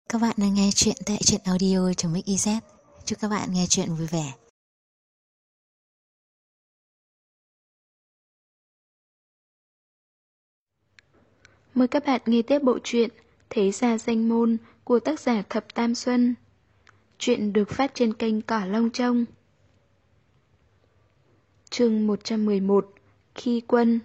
Các bạn đang nghe chuyện tại truyện audio.mix.iz. Chúc các bạn nghe chuyện vui vẻ. Mời các bạn nghe tiếp bộ truyện Thế Gia Danh Môn của tác giả Thập Tam Xuân. Truyện được phát trên kênh Cỏ Long Trông. Chương 111: Khi quân.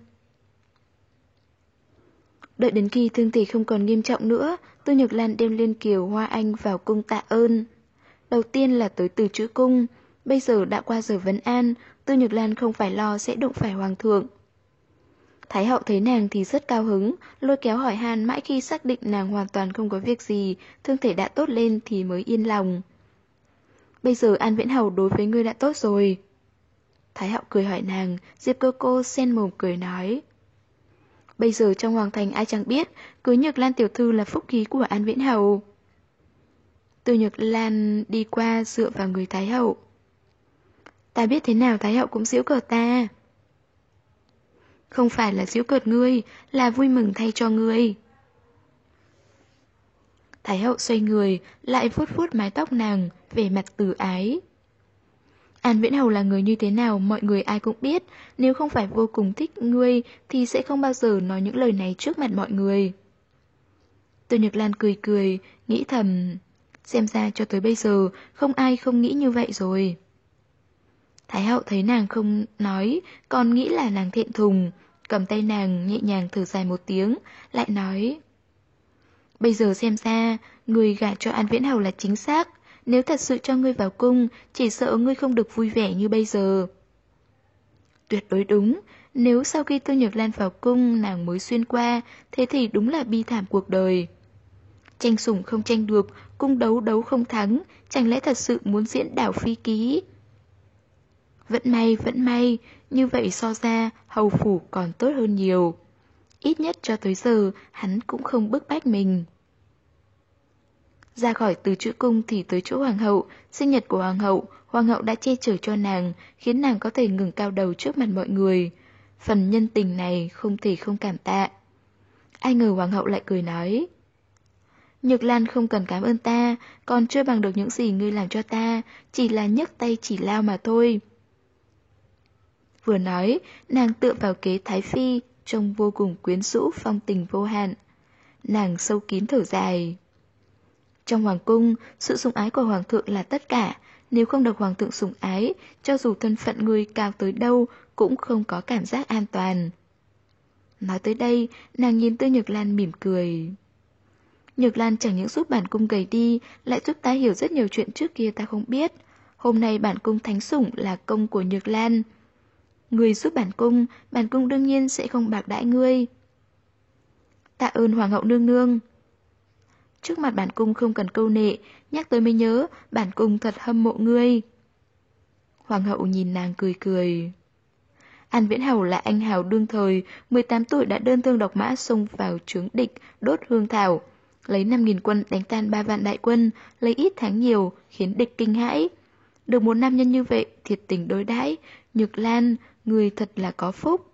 Đợi đến khi thương thể không còn nghiêm trọng nữa, Tư Nhược Lan đem Liên Kiều Hoa Anh vào cung tạ ơn. Đầu tiên là tới Từ Chữ Cung. Bây giờ đã qua giờ vấn an, Tư Nhược Lan không phải lo sẽ đụng phải hoàng thượng. Thái hậu thấy nàng thì rất cao hứng, lôi kéo hỏi han mãi khi xác định nàng hoàn toàn không có việc gì, thương thể đã tốt lên thì mới yên lòng. Bây giờ An Viễn Hầu đối với ngươi đã tốt rồi. Thái hậu cười hỏi nàng, Diệp cô sen mồm cười nói. Bây giờ trong hoàng thành ai chẳng biết, cưới Nhược Lan tiểu thư là phúc khí của An Viễn Hầu. Từ Nhược Lan đi qua dựa vào người Thái hậu. Ta biết thế nào Thái hậu cũng giễu cợt ta. Không phải là giễu cợt ngươi, là vui mừng thay cho ngươi. Thái hậu xoay người, lại vuốt vuốt mái tóc nàng, vẻ mặt từ ái. An Viễn Hầu là người như thế nào mọi người ai cũng biết, nếu không phải vô cùng thích ngươi thì sẽ không bao giờ nói những lời này trước mặt mọi người. Từ Nhược Lan cười cười, nghĩ thầm, xem ra cho tới bây giờ không ai không nghĩ như vậy rồi. Thái hậu thấy nàng không nói, còn nghĩ là nàng thẹn thùng, cầm tay nàng nhẹ nhàng thở dài một tiếng, lại nói. Bây giờ xem ra, người gả cho An Viễn Hầu là chính xác, nếu thật sự cho ngươi vào cung, chỉ sợ ngươi không được vui vẻ như bây giờ. Tuyệt đối đúng, nếu sau khi Tư Nhược Lan vào cung nàng mới xuyên qua, thế thì đúng là bi thảm cuộc đời. Tranh sủng không tranh được, cung đấu đấu không thắng, chẳng lẽ thật sự muốn diễn đảo phi ký? Vẫn may, như vậy so ra, hầu phủ còn tốt hơn nhiều. Ít nhất cho tới giờ, hắn cũng không bức bách mình. Ra khỏi Từ Chữ Cung thì tới chỗ hoàng hậu, sinh nhật của hoàng hậu đã che chở cho nàng, khiến nàng có thể ngừng cao đầu trước mặt mọi người. Phần nhân tình này không thể không cảm tạ. Ai ngờ hoàng hậu lại cười nói. Nhược Lan không cần cảm ơn ta, còn chưa bằng được những gì ngươi làm cho ta, chỉ là nhấc tay chỉ lao mà thôi. Vừa nói, nàng tựa vào kế Thái Phi, trông vô cùng quyến rũ phong tình vô hạn. Nàng sâu kín thở dài. Trong hoàng cung, sự sủng ái của hoàng thượng là tất cả, nếu không được hoàng thượng sủng ái, cho dù thân phận người cao tới đâu cũng không có cảm giác an toàn. Nói tới đây, nàng nhìn Tư Nhược Lan mỉm cười. Nhược Lan chẳng những giúp bản cung gầy đi, lại giúp ta hiểu rất nhiều chuyện trước kia ta không biết. Hôm nay bản cung thánh sủng là công của Nhược Lan. Người giúp bản cung đương nhiên sẽ không bạc đãi ngươi. Tạ ơn hoàng hậu nương nương. Trước mặt bản cung không cần câu nệ, nhắc tới mới nhớ, bản cung thật hâm mộ ngươi. Hoàng hậu nhìn nàng cười cười. An Viễn Hầu là anh hào đương thời, 18 tuổi đã đơn thương độc mã xông vào trướng địch, đốt hương thảo. Lấy 5.000 quân đánh tan 3 vạn đại quân, lấy ít thắng nhiều, khiến địch kinh hãi. Được một nam nhân như vậy, thiệt tình đối đãi, Nhược Lan, người thật là có phúc.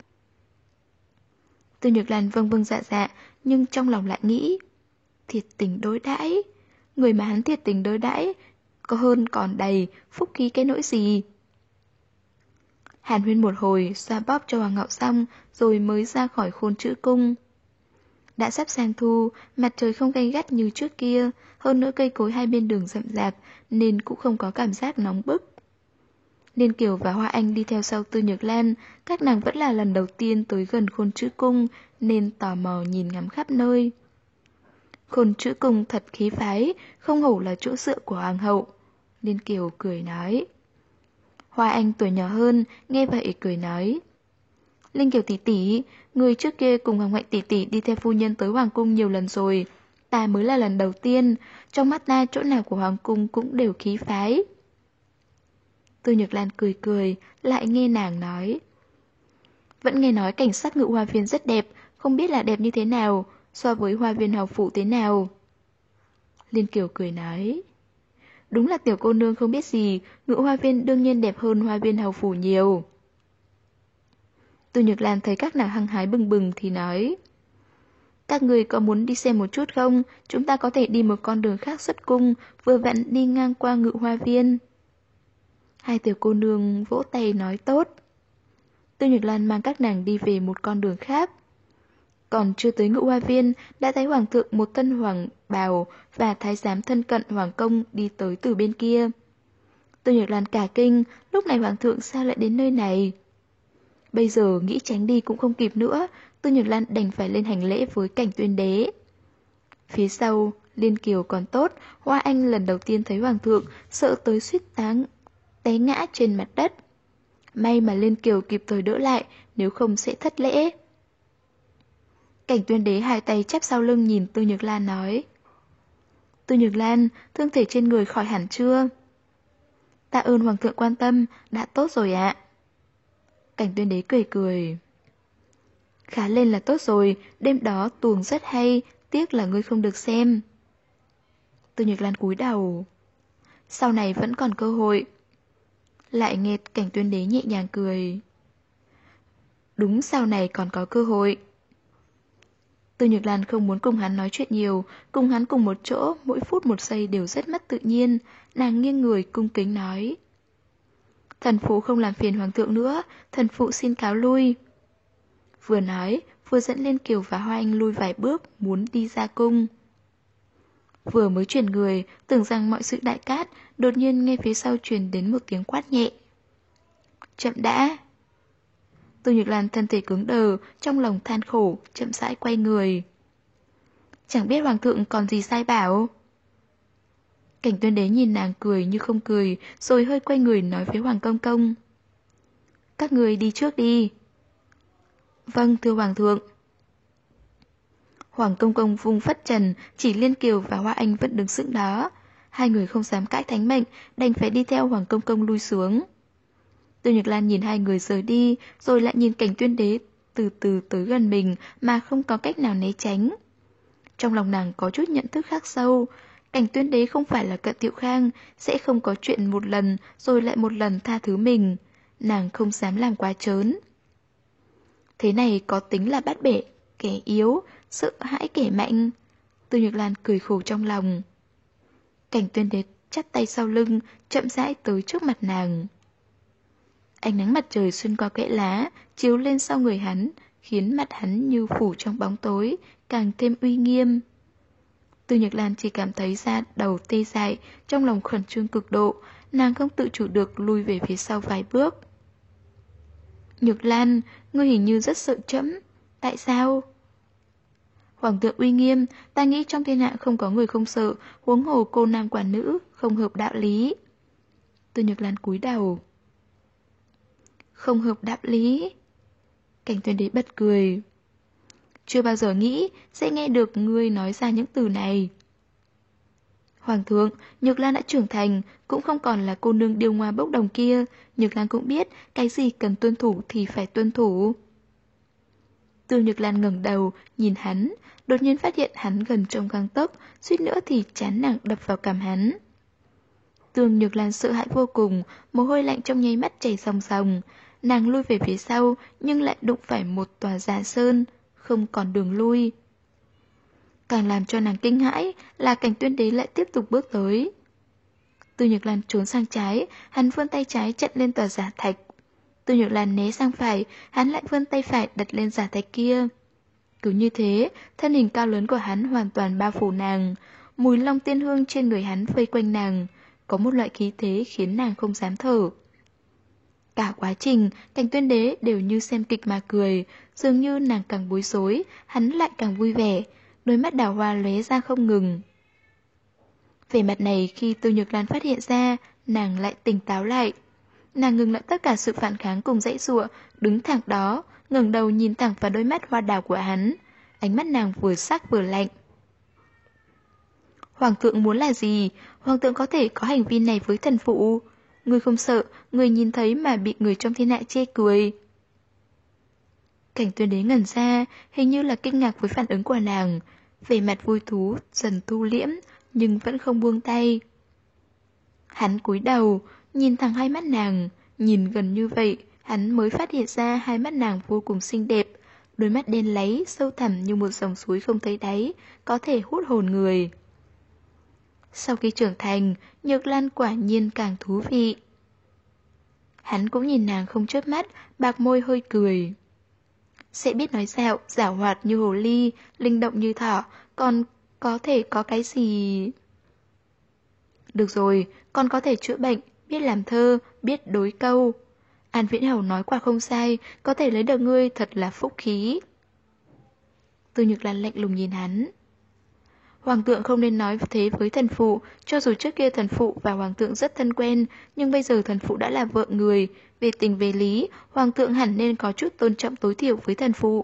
Từ Nhược Lan vâng vâng dạ dạ, nhưng trong lòng lại nghĩ. Thiệt tình đối đãi, người mà hắn thiệt tình đối đãi, có hơn còn đầy, phúc khí cái nỗi gì. Hàn huyên một hồi, xoa bóp cho hoàng hậu xong, rồi mới ra khỏi Khôn Chữ Cung. Đã sắp sang thu, mặt trời không gay gắt như trước kia, hơn nữa cây cối hai bên đường rậm rạp, nên cũng không có cảm giác nóng bức. Liên Kiều và Hoa Anh đi theo sau Tư Nhược Lan, các nàng vẫn là lần đầu tiên tới gần Khôn Chữ Cung, nên tò mò nhìn ngắm khắp nơi. Khôn Chữ Cung thật khí phái, không hổ là chỗ dựa của hoàng hậu. Liên Kiều cười nói. Hoa Anh tuổi nhỏ hơn, nghe vậy cười nói. Liên Kiều tỷ tỷ, người trước kia cùng Hoàng Hậu tỷ tỷ đi theo phu nhân tới hoàng cung nhiều lần rồi, ta mới là lần đầu tiên, trong mắt ta chỗ nào của hoàng cung cũng đều khí phái. Tư Nhược Lan cười cười, lại nghe nàng nói. Vẫn nghe nói cảnh sắc Ngự Hoa Viên rất đẹp, không biết là đẹp như thế nào, so với Hoa Viên hầu phủ thế nào. Liên Kiều cười nói. Đúng là tiểu cô nương không biết gì, Ngự Hoa Viên đương nhiên đẹp hơn Hoa Viên hầu phủ nhiều. Tư Nhược Lan thấy các nàng hăng hái bừng bừng thì nói. Các người có muốn đi xem một chút không? Chúng ta có thể đi một con đường khác xuất cung, vừa vặn đi ngang qua Ngự Hoa Viên. Hai tiểu cô nương vỗ tay nói tốt. Tư Nhược Lan mang các nàng đi về một con đường khác. Còn chưa tới Ngự Hoa Viên, đã thấy hoàng thượng một thân hoàng bào và thái giám thân cận hoàng công đi tới từ bên kia. Tư Nhược Lan cả kinh, lúc này hoàng thượng sao lại đến nơi này? Bây giờ nghĩ tránh đi cũng không kịp nữa, Tư Nhược Lan đành phải lên hành lễ với Cảnh Tuyên Đế. Phía sau, Liên Kiều còn tốt, Hoa Anh lần đầu tiên thấy hoàng thượng, sợ tới suýt té ngã trên mặt đất. May mà Liên Kiều kịp thời đỡ lại, nếu không sẽ thất lễ. Cảnh Tuyên Đế hai tay chắp sau lưng nhìn Tư Nhược Lan nói. Tư Nhược Lan, thương thể trên người khỏi hẳn chưa? Tạ ơn hoàng thượng quan tâm, đã tốt rồi ạ. Cảnh Tuyên Đế cười cười. Khá lên là tốt rồi, đêm đó tuồng rất hay, tiếc là ngươi không được xem. Tư Nhược Lan cúi đầu. Sau này vẫn còn cơ hội. Lại nghe Cảnh Tuyên Đế nhẹ nhàng cười. Đúng, sau này còn có cơ hội. Tư Nhược Lan không muốn cùng hắn nói chuyện nhiều, cùng hắn cùng một chỗ, mỗi phút một giây đều rất mất tự nhiên. Nàng nghiêng người cung kính nói. Thần phụ không làm phiền hoàng thượng nữa, thần phụ xin cáo lui. Vừa nói, vừa dẫn Liên Kiều và Hoa Anh lui vài bước, muốn đi ra cung. Vừa mới chuyển người, tưởng rằng mọi sự đại cát, đột nhiên nghe phía sau truyền đến một tiếng quát nhẹ. Chậm đã. Tư Nhược Lan thân thể cứng đờ, trong lòng than khổ, chậm rãi quay người. Chẳng biết hoàng thượng còn gì sai bảo. Cảnh Tuyên Đế nhìn nàng cười như không cười, rồi hơi quay người nói với Hoàng Công Công. Các người đi trước đi. Vâng, thưa hoàng thượng. Hoàng Công Công vung phất trần, chỉ Liên Kiều và Hoa Anh vẫn đứng sững đó. Hai người không dám cãi thánh mệnh, đành phải đi theo Hoàng Công Công lui xuống. Tư Nhược Lan nhìn hai người rời đi, rồi lại nhìn Cảnh Tuyên Đế từ từ tới gần mình mà không có cách nào né tránh. Trong lòng nàng có chút nhận thức khác sâu. Cảnh Tuyên Đế không phải là Cận Tiệu Khang, sẽ không có chuyện một lần rồi lại một lần tha thứ mình. Nàng không dám làm quá trớn. Thế này có tính là bắt bẻ kẻ yếu, sợ hãi kẻ mạnh. Tư Nhược Lan cười khổ trong lòng. Cảnh Tuyên Đế chắp tay sau lưng, chậm rãi tới trước mặt nàng. Ánh nắng mặt trời xuyên qua kẽ lá, chiếu lên sau người hắn, khiến mặt hắn như phủ trong bóng tối, càng thêm uy nghiêm. Tư Nhược Lan chỉ cảm thấy da đầu tê dại, trong lòng khẩn trương cực độ, nàng không tự chủ được lùi về phía sau vài bước. Nhược Lan, ngươi hình như rất sợ trẫm, tại sao? Hoàng thượng uy nghiêm, ta nghĩ trong thiên hạ không có người không sợ, huống hồ cô nam quả nữ, không hợp đạo lý. Tư Nhược Lan cúi đầu. Không hợp đạo lý. Cảnh Tuyên Đế bật cười. Chưa bao giờ nghĩ sẽ nghe được ngươi nói ra những từ này. Hoàng thượng, Nhược Lan đã trưởng thành, cũng không còn là cô nương điêu ngoa bốc đồng kia. Nhược Lan cũng biết cái gì cần tuân thủ thì phải tuân thủ. Tư Nhược Lan ngẩng đầu, nhìn hắn, đột nhiên phát hiện hắn gần trong gang tấc, suýt nữa thì chán nặng đập vào cằm hắn. Tương Nhược Lan sợ hãi vô cùng, mồ hôi lạnh trong nháy mắt chảy ròng ròng. Nàng lui về phía sau, nhưng lại đụng phải một tòa giả sơn, không còn đường lui. Càng làm cho nàng kinh hãi là Cảnh Tuyên Đế lại tiếp tục bước tới. Tư Nhược Lan trốn sang trái, hắn vươn tay trái chặn lên tòa giả thạch. Tư Nhược Lan né sang phải, hắn lại vươn tay phải đặt lên giả thạch kia. Cứ như thế, thân hình cao lớn của hắn hoàn toàn bao phủ nàng. Mùi long tiên hương trên người hắn vây quanh nàng, có một loại khí thế khiến nàng không dám thở. Cả quá trình, Cảnh Tuyên Đế đều như xem kịch mà cười, dường như nàng càng bối rối, hắn lại càng vui vẻ, đôi mắt đào hoa lóe ra không ngừng. Vẻ mặt này khi Tư Nhược Lan phát hiện ra, nàng lại tỉnh táo lại. Nàng ngừng lại tất cả sự phản kháng cùng dãy giụa, đứng thẳng đó, ngẩng đầu nhìn thẳng vào đôi mắt hoa đào của hắn. Ánh mắt nàng vừa sắc vừa lạnh. Hoàng thượng muốn là gì? Hoàng thượng có thể có hành vi này với thần phụ. Người không sợ, người nhìn thấy mà bị người trong thiên hạ chê cười. Cảnh Tuyên Đế ngẩn ra, hình như là kinh ngạc với phản ứng của nàng. Vẻ mặt vui thú dần thu liễm, nhưng vẫn không buông tay. Hắn cúi đầu, nhìn thẳng hai mắt nàng, nhìn gần như vậy, hắn mới phát hiện ra hai mắt nàng vô cùng xinh đẹp, đôi mắt đen láy, sâu thẳm như một dòng suối không thấy đáy, có thể hút hồn người. Sau khi trưởng thành, Nhược Lan quả nhiên càng thú vị. Hắn cũng nhìn nàng không chớp mắt, bạc môi hơi cười. Sẽ biết nói dạo, giảo hoạt như hồ ly, linh động như thỏ, còn có thể có cái gì... Được rồi, con có thể chữa bệnh, biết làm thơ, biết đối câu. An Viễn Hầu nói quả không sai, có thể lấy được ngươi thật là phúc khí. Tư Nhược Lan lạnh lùng nhìn hắn. Hoàng thượng không nên nói thế với thần phụ, cho dù trước kia thần phụ và hoàng thượng rất thân quen, nhưng bây giờ thần phụ đã là vợ người, về tình về lý, hoàng thượng hẳn nên có chút tôn trọng tối thiểu với thần phụ.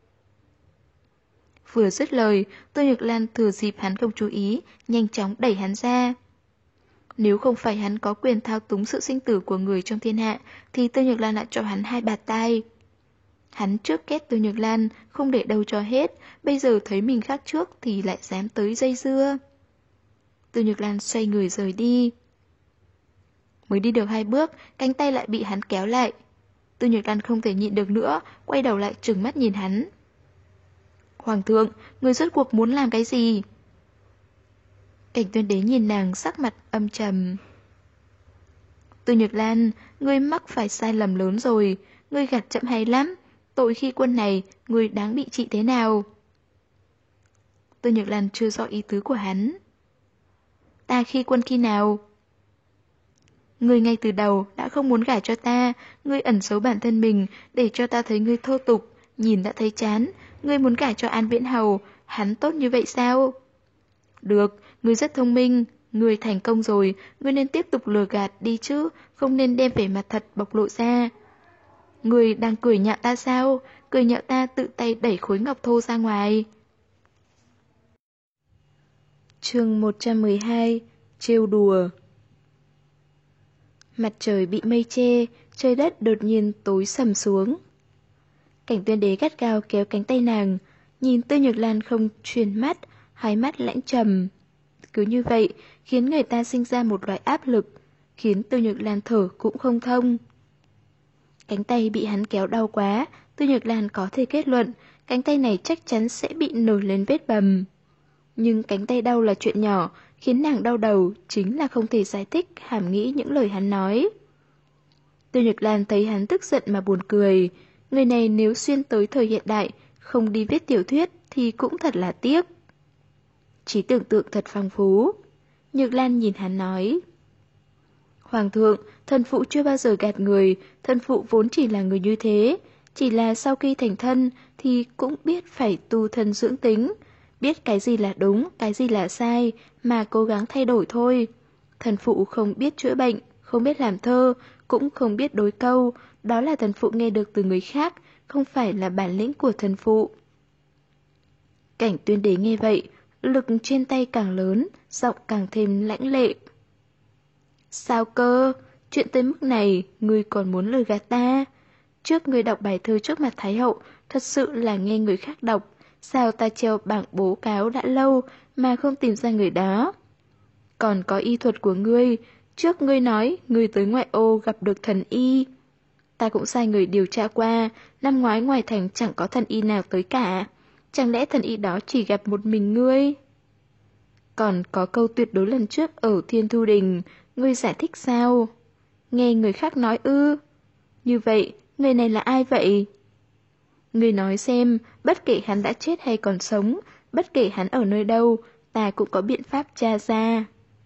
Vừa dứt lời, Tư Nhược Lan thừa dịp hắn không chú ý, nhanh chóng đẩy hắn ra. Nếu không phải hắn có quyền thao túng sự sinh tử của người trong thiên hạ, thì Tư Nhược Lan đã cho hắn 2 bạt tai. Hắn trước ghét Tư Nhược Lan, không để đâu cho hết, bây giờ thấy mình khác trước thì lại dám tới dây dưa. Tư Nhược Lan xoay người rời đi. Mới đi được 2 bước, cánh tay lại bị hắn kéo lại. Tư Nhược Lan không thể nhịn được nữa, quay đầu lại trừng mắt nhìn hắn. Hoàng thượng, người rốt cuộc muốn làm cái gì? Cảnh Tuyên Đế nhìn nàng sắc mặt âm trầm. Tư Nhược Lan, ngươi mắc phải sai lầm lớn rồi, ngươi gạt chậm hay lắm. Tội khi quân này, ngươi đáng bị trị thế nào? Tư Nhược Lan chưa rõ ý tứ của hắn. Ta khi quân khi nào? Ngươi ngay từ đầu đã không muốn gả cho ta, ngươi ẩn giấu bản thân mình để cho ta thấy ngươi thô tục, nhìn đã thấy chán. Ngươi muốn gả cho An Viễn Hầu, hắn tốt như vậy sao? Được, ngươi rất thông minh, ngươi thành công rồi, ngươi nên tiếp tục lừa gạt đi chứ, không nên đem vẻ mặt thật bộc lộ ra. Ngươi đang cười nhạo ta sao? Cười nhạo ta tự tay đẩy khối ngọc thô ra ngoài. Chương 112: Trêu đùa. Mặt trời bị mây che, trời đất đột nhiên tối sầm xuống. Cảnh Tuyên Đế gắt gao kéo cánh tay nàng, nhìn Tư Nhược Lan không chuyển mắt, hai mắt lãnh trầm. Cứ như vậy, khiến người ta sinh ra một loại áp lực, khiến Tư Nhược Lan thở cũng không thông. Cánh tay bị hắn kéo đau quá, Tư Nhược Lan có thể kết luận, cánh tay này chắc chắn sẽ bị nổi lên vết bầm. Nhưng cánh tay đau là chuyện nhỏ, khiến nàng đau đầu chính là không thể giải thích hàm nghĩ những lời hắn nói. Tư Nhược Lan thấy hắn tức giận mà buồn cười. Người này nếu xuyên tới thời hiện đại, không đi viết tiểu thuyết thì cũng thật là tiếc. Trí tưởng tượng thật phong phú. Nhược Lan nhìn hắn nói. Hoàng thượng, thần phụ chưa bao giờ gạt người, thần phụ vốn chỉ là người như thế. Chỉ là sau khi thành thân thì cũng biết phải tu thân dưỡng tính, biết cái gì là đúng, cái gì là sai, mà cố gắng thay đổi thôi. Thần phụ không biết chữa bệnh, không biết làm thơ, cũng không biết đối câu, đó là thần phụ nghe được từ người khác, không phải là bản lĩnh của thần phụ. Cảnh Tuyên Đế nghe vậy, lực trên tay càng lớn, giọng càng thêm lãnh lệ. Sao cơ? Chuyện tới mức này, ngươi còn muốn lừa gạt ta? Trước ngươi đọc bài thơ trước mặt Thái hậu, thật sự là nghe người khác đọc. Sao ta treo bảng bố cáo đã lâu mà không tìm ra người đó? Còn có y thuật của ngươi, trước ngươi nói ngươi tới ngoại ô gặp được thần y. Ta cũng sai người điều tra qua, năm ngoái ngoài thành chẳng có thần y nào tới cả. Chẳng lẽ thần y đó chỉ gặp một mình ngươi? Còn có câu tuyệt đối lần trước ở Thiên Thu Đình, ngươi giải thích sao? Nghe người khác nói ư? Như vậy, người này là ai vậy? Ngươi nói xem, bất kể hắn đã chết hay còn sống, bất kể hắn ở nơi đâu, ta cũng có biện pháp tra ra.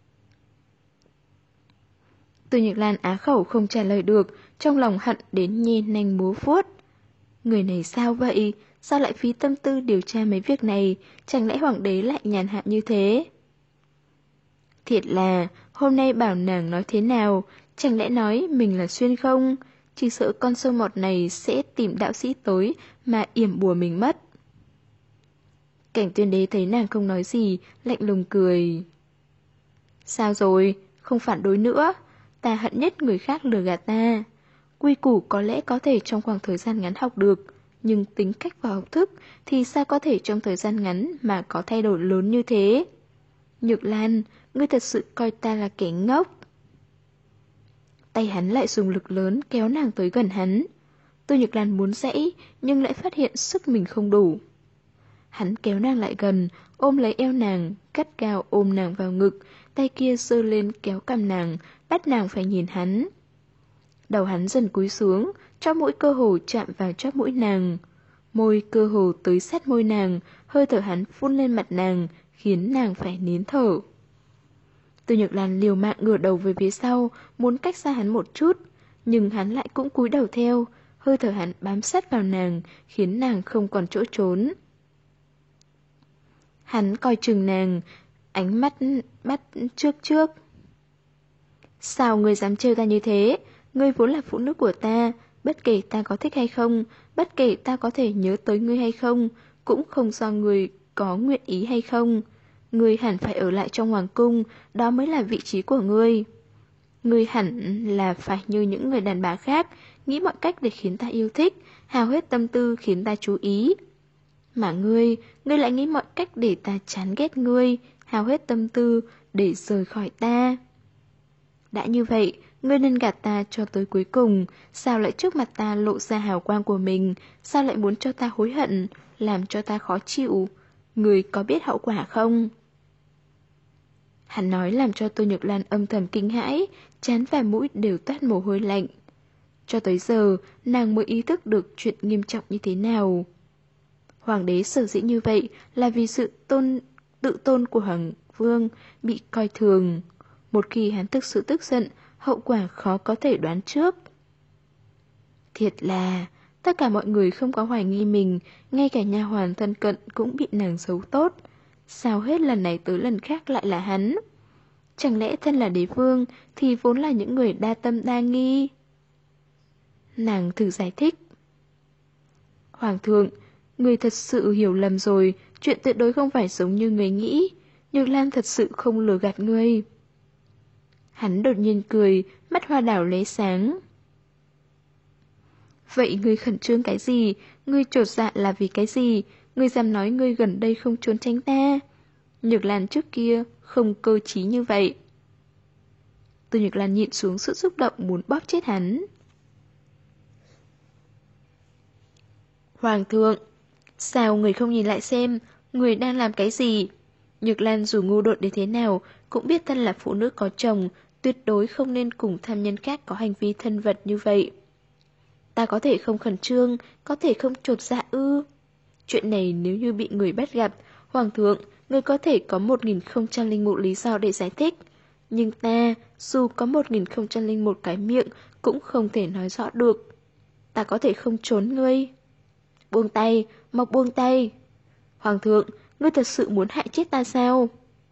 Tư Nhược Lan á khẩu không trả lời được, trong lòng hận đến nhe nanh múa vuốt. Người này sao vậy? Sao lại phí tâm tư điều tra mấy việc này? Chẳng lẽ hoàng đế lại nhàn hạ như thế? Thiệt là, hôm nay bảo nàng nói thế nào? Chẳng lẽ nói mình là xuyên không? Chỉ sợ con sâu mọt này sẽ tìm đạo sĩ tới mà yểm bùa mình mất. Cảnh Tuyên Đế thấy nàng không nói gì, lạnh lùng cười. Sao rồi? Không phản đối nữa. Ta hận nhất người khác lừa gạt ta. Quy củ có lẽ có thể trong khoảng thời gian ngắn học được, nhưng tính cách và học thức thì sao có thể trong thời gian ngắn mà có thay đổi lớn như thế? Nhược Lan, ngươi thật sự coi ta là kẻ ngốc. Tay hắn lại dùng lực lớn kéo nàng tới gần hắn. Tô Nhược Lan muốn dãy, nhưng lại phát hiện sức mình không đủ. Hắn kéo nàng lại gần, ôm lấy eo nàng, gắt gao ôm nàng vào ngực, tay kia giơ lên kéo cằm nàng, bắt nàng phải nhìn hắn. Đầu hắn dần cúi xuống, chóp mũi cơ hồ chạm vào chóp mũi nàng. Môi cơ hồ tới sát môi nàng, hơi thở hắn phun lên mặt nàng, khiến nàng phải nín thở. Tô Nhược Lan liều mạng ngửa đầu về phía sau, muốn cách xa hắn một chút, nhưng hắn lại cũng cúi đầu theo, hơi thở hắn bám sát vào nàng, khiến nàng không còn chỗ trốn. Hắn coi chừng nàng, ánh mắt bắt trước. Sao ngươi dám trêu ta như thế? Ngươi vốn là phụ nữ của ta, bất kể ta có thích hay không, bất kể ta có thể nhớ tới ngươi hay không, cũng không do ngươi có nguyện ý hay không. Ngươi hẳn phải ở lại trong hoàng cung, đó mới là vị trí của ngươi. Ngươi hẳn là phải như những người đàn bà khác, nghĩ mọi cách để khiến ta yêu thích, hao hết tâm tư khiến ta chú ý. Mà ngươi lại nghĩ mọi cách để ta chán ghét ngươi, hao hết tâm tư để rời khỏi ta. Đã như vậy, ngươi nên gạt ta cho tới cuối cùng, sao lại trước mặt ta lộ ra hào quang của mình, sao lại muốn cho ta hối hận, làm cho ta khó chịu, ngươi có biết hậu quả không? Hắn nói làm cho Tô Nhược Lan âm thầm kinh hãi, trán và mũi đều toát mồ hôi lạnh. Cho tới giờ, nàng mới ý thức được chuyện nghiêm trọng như thế nào. Hoàng đế sở dĩ như vậy là vì sự tự tôn của Hoàng Vương bị coi thường. Một khi hắn thực sự tức giận, hậu quả khó có thể đoán trước. Thiệt là, tất cả mọi người không có hoài nghi mình, ngay cả nha hoàn thân cận cũng bị nàng giấu tốt. Sao hết lần này tới lần khác lại là hắn? Chẳng lẽ thân là đế vương thì vốn là những người đa tâm đa nghi? Nàng thử giải thích. Hoàng thượng, người thật sự hiểu lầm rồi, chuyện tuyệt đối không phải giống như người nghĩ. Nhược Lan thật sự không lừa gạt ngươi. Hắn đột nhiên cười, mắt hoa đảo lóe sáng. Vậy ngươi khẩn trương cái gì? Ngươi chột dạ là vì cái gì? Ngươi dám nói ngươi gần đây không trốn tránh ta? Nhược Lan trước kia không cơ trí như vậy. Tô Nhược Lan nhịn xuống sự xúc động muốn bóp chết hắn. Hoàng thượng, sao người không nhìn lại xem, người đang làm cái gì? Nhược Lan dù ngu đột đến thế nào, cũng biết thân là phụ nữ có chồng, tuyệt đối không nên cùng tham nhân khác có hành vi thân vật như vậy. Ta có thể không khẩn trương, có thể không chột dạ ư. Chuyện này nếu như bị người bắt gặp, Hoàng thượng, người có thể có 1001 lý do để giải thích. Nhưng ta, dù có 1001 cái miệng, cũng không thể nói rõ được. Ta có thể không trốn ngươi. Buông tay, mau buông tay. Hoàng thượng, ngươi thật sự muốn hại chết ta sao?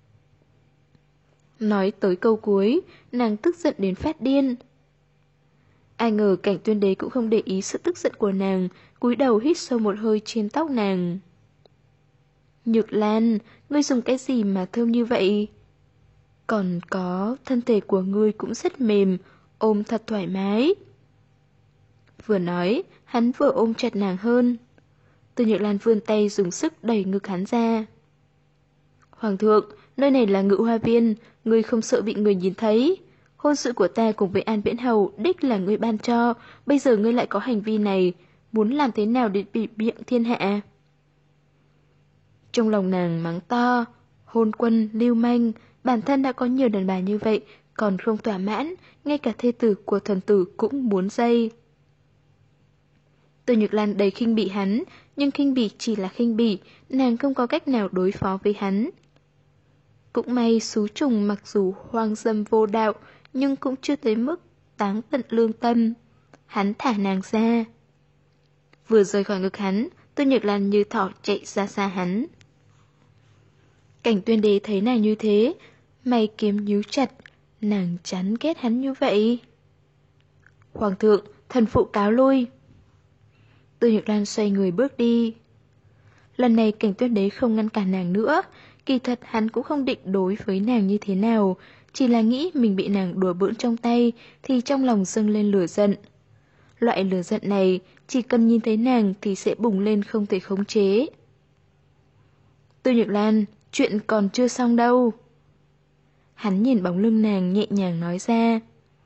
Nói tới câu cuối, nàng tức giận đến phát điên. Ai ngờ Cảnh Tuyên Đế cũng không để ý sự tức giận của nàng, cúi đầu hít sâu một hơi trên tóc nàng. Nhược Lan, ngươi dùng cái gì mà thơm như vậy? Còn có, thân thể của ngươi cũng rất mềm, ôm thật thoải mái. Vừa nói, hắn vừa ôm chặt nàng hơn. Từ Nhược Lan vươn tay dùng sức đẩy ngực hắn ra. Hoàng thượng, nơi này là Ngự Hoa Viên, ngươi không sợ bị người nhìn thấy. Hôn sự của ta cùng với An Viễn Hầu đích là ngươi ban cho, bây giờ ngươi lại có hành vi này, muốn làm thế nào để bị biện thiên hạ? Trong lòng nàng mắng to, hôn quân, lưu manh, bản thân đã có nhiều đàn bà như vậy, còn không thỏa mãn, ngay cả thê tử của thần tử cũng muốn dây. Từ Nhược Lan đầy khinh bỉ hắn, nhưng khinh bỉ chỉ là khinh bỉ, nàng không có cách nào đối phó với hắn. Cũng may xú trùng mặc dù hoang dâm vô đạo, nhưng cũng chưa tới mức táng tận lương tâm. Hắn thả nàng ra. Vừa rời khỏi ngực hắn, Tô Nhược Lan như thỏ chạy ra xa hắn. Cảnh Tuyên Đế thấy nàng như thế, mày kiếm nhíu chặt, nàng chán ghét hắn như vậy. Hoàng thượng, thần phụ cáo lui. Tô Nhược Lan xoay người bước đi. Lần này Cảnh Tuyên Đế không ngăn cản nàng nữa, kỳ thật hắn cũng không định đối với nàng như thế nào, chỉ là nghĩ mình bị nàng đùa bỡn trong tay thì trong lòng dâng lên lửa giận. Loại lửa giận này chỉ cần nhìn thấy nàng thì sẽ bùng lên không thể khống chế. Tô Nhược Lan, chuyện còn chưa xong đâu. Hắn nhìn bóng lưng nàng nhẹ nhàng nói ra.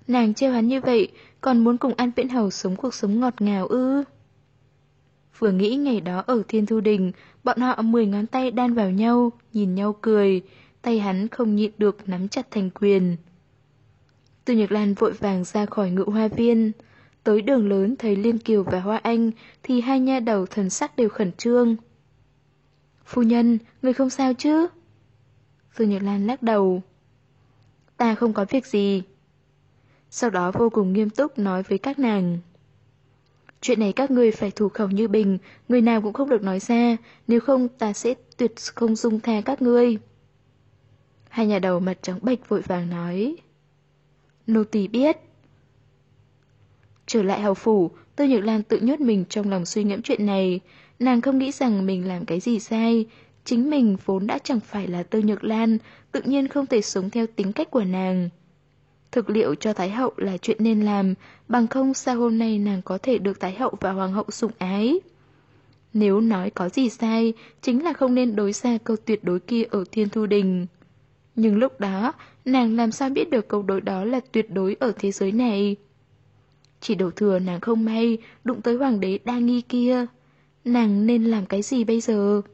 Nàng trêu hắn như vậy, còn muốn cùng An Viễn Hầu sống cuộc sống ngọt ngào ư? Vừa nghĩ ngày đó ở Thiên Thu Đình, bọn họ 10 ngón tay đan vào nhau, nhìn nhau cười, tay hắn không nhịn được nắm chặt thành quyền. Từ Nhược Lan vội vàng ra khỏi Ngự Hoa Viên. Tới đường lớn thấy Liên Kiều và Hoa Anh thì hai nha đầu thần sắc đều khẩn trương. Phu nhân, người không sao chứ? Từ Nhược Lan lắc đầu. Ta không có việc gì. Sau đó vô cùng nghiêm túc nói với các nàng. Chuyện này các ngươi phải thủ khẩu như bình, người nào cũng không được nói ra, nếu không ta sẽ tuyệt không dung tha các ngươi. Hai nhà đầu mặt trắng bệch vội vàng nói. Nô tỳ biết. Trở lại hầu phủ, Tư Nhược Lan tự nhốt mình trong lòng suy ngẫm chuyện này. Nàng không nghĩ rằng mình làm cái gì sai. Chính mình vốn đã chẳng phải là Tư Nhược Lan, tự nhiên không thể sống theo tính cách của nàng. Thực liệu cho Thái hậu là chuyện nên làm, bằng không sao hôm nay nàng có thể được Thái hậu và Hoàng hậu sủng ái. Nếu nói có gì sai, chính là không nên đối ra câu tuyệt đối kia ở Thiên Thu Đình. Nhưng lúc đó, nàng làm sao biết được câu đối đó là tuyệt đối ở thế giới này? Chỉ đổ thừa nàng không may, đụng tới hoàng đế đa nghi kia. Nàng nên làm cái gì bây giờ?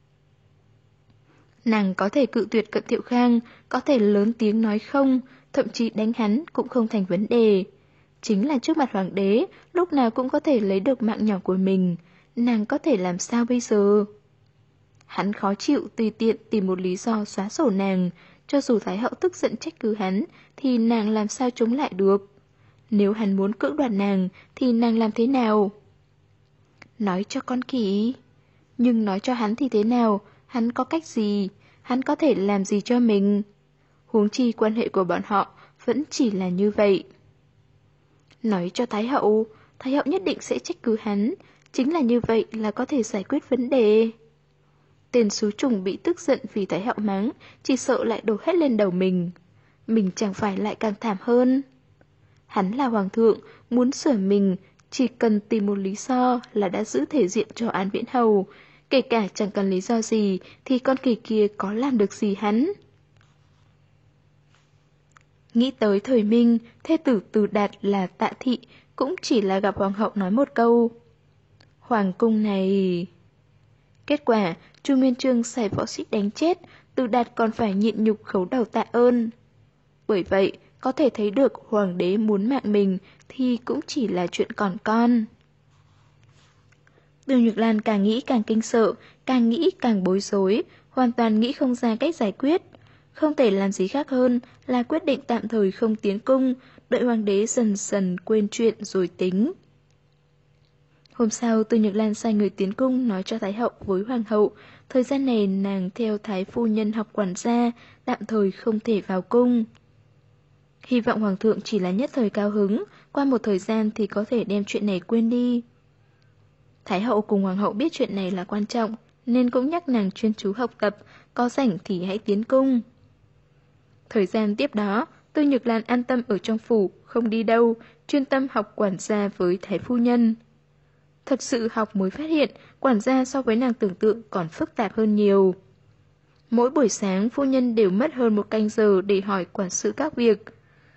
Nàng có thể cự tuyệt Cận Thiệu Khang, có thể lớn tiếng nói không, thậm chí đánh hắn cũng không thành vấn đề. Chính là trước mặt hoàng đế, lúc nào cũng có thể lấy được mạng nhỏ của mình. Nàng có thể làm sao bây giờ? Hắn khó chịu tùy tiện tìm một lý do xóa sổ nàng, cho dù Thái hậu tức giận trách cứ hắn, thì nàng làm sao chống lại được? Nếu hắn muốn cưỡng đoạt nàng, thì nàng làm thế nào? Nói cho con khỉ. Nhưng nói cho hắn thì thế nào? Hắn có cách gì? Hắn có thể làm gì cho mình? Huống chi quan hệ của bọn họ vẫn chỉ là như vậy. Nói cho Thái hậu nhất định sẽ trách cứ hắn. Chính là như vậy là có thể giải quyết vấn đề. Tên xú trùng bị tức giận vì Thái hậu mắng, chỉ sợ lại đổ hết lên đầu mình. Mình chẳng phải lại càng thảm hơn. Hắn là hoàng thượng, muốn sửa mình, chỉ cần tìm một lý do là đã giữ thể diện cho An Viễn Hầu. Kể cả chẳng cần lý do gì thì con khỉ kia có làm được gì hắn. Nghĩ tới thời Minh, thê tử Từ Đạt là Tạ Thị cũng chỉ là gặp hoàng hậu nói một câu. Hoàng cung này... Kết quả, Chu Nguyên Chương xài võ sĩ đánh chết, Từ Đạt còn phải nhịn nhục khấu đầu tạ ơn. Bởi vậy, có thể thấy được hoàng đế muốn mạng mình thì cũng chỉ là chuyện còn con. Từ Nhược Lan càng nghĩ càng kinh sợ, càng nghĩ càng bối rối, hoàn toàn nghĩ không ra cách giải quyết. Không thể làm gì khác hơn là quyết định tạm thời không tiến cung, đợi hoàng đế dần dần quên chuyện rồi tính. Hôm sau, Từ Nhược Lan sai người tiến cung nói cho Thái hậu với Hoàng hậu, thời gian này nàng theo Thái phu nhân học quản gia, tạm thời không thể vào cung. Hy vọng Hoàng thượng chỉ là nhất thời cao hứng, qua một thời gian thì có thể đem chuyện này quên đi. Thái hậu cùng Hoàng hậu biết chuyện này là quan trọng, nên cũng nhắc nàng chuyên chú học tập, có rảnh thì hãy tiến cung. Thời gian tiếp đó, Tư Nhược Lan an tâm ở trong phủ, không đi đâu, chuyên tâm học quản gia với Thái phu nhân. Thật sự học mới phát hiện, quản gia so với nàng tưởng tượng còn phức tạp hơn nhiều. Mỗi buổi sáng, phu nhân đều mất hơn 1 canh giờ để hỏi quản sự các việc.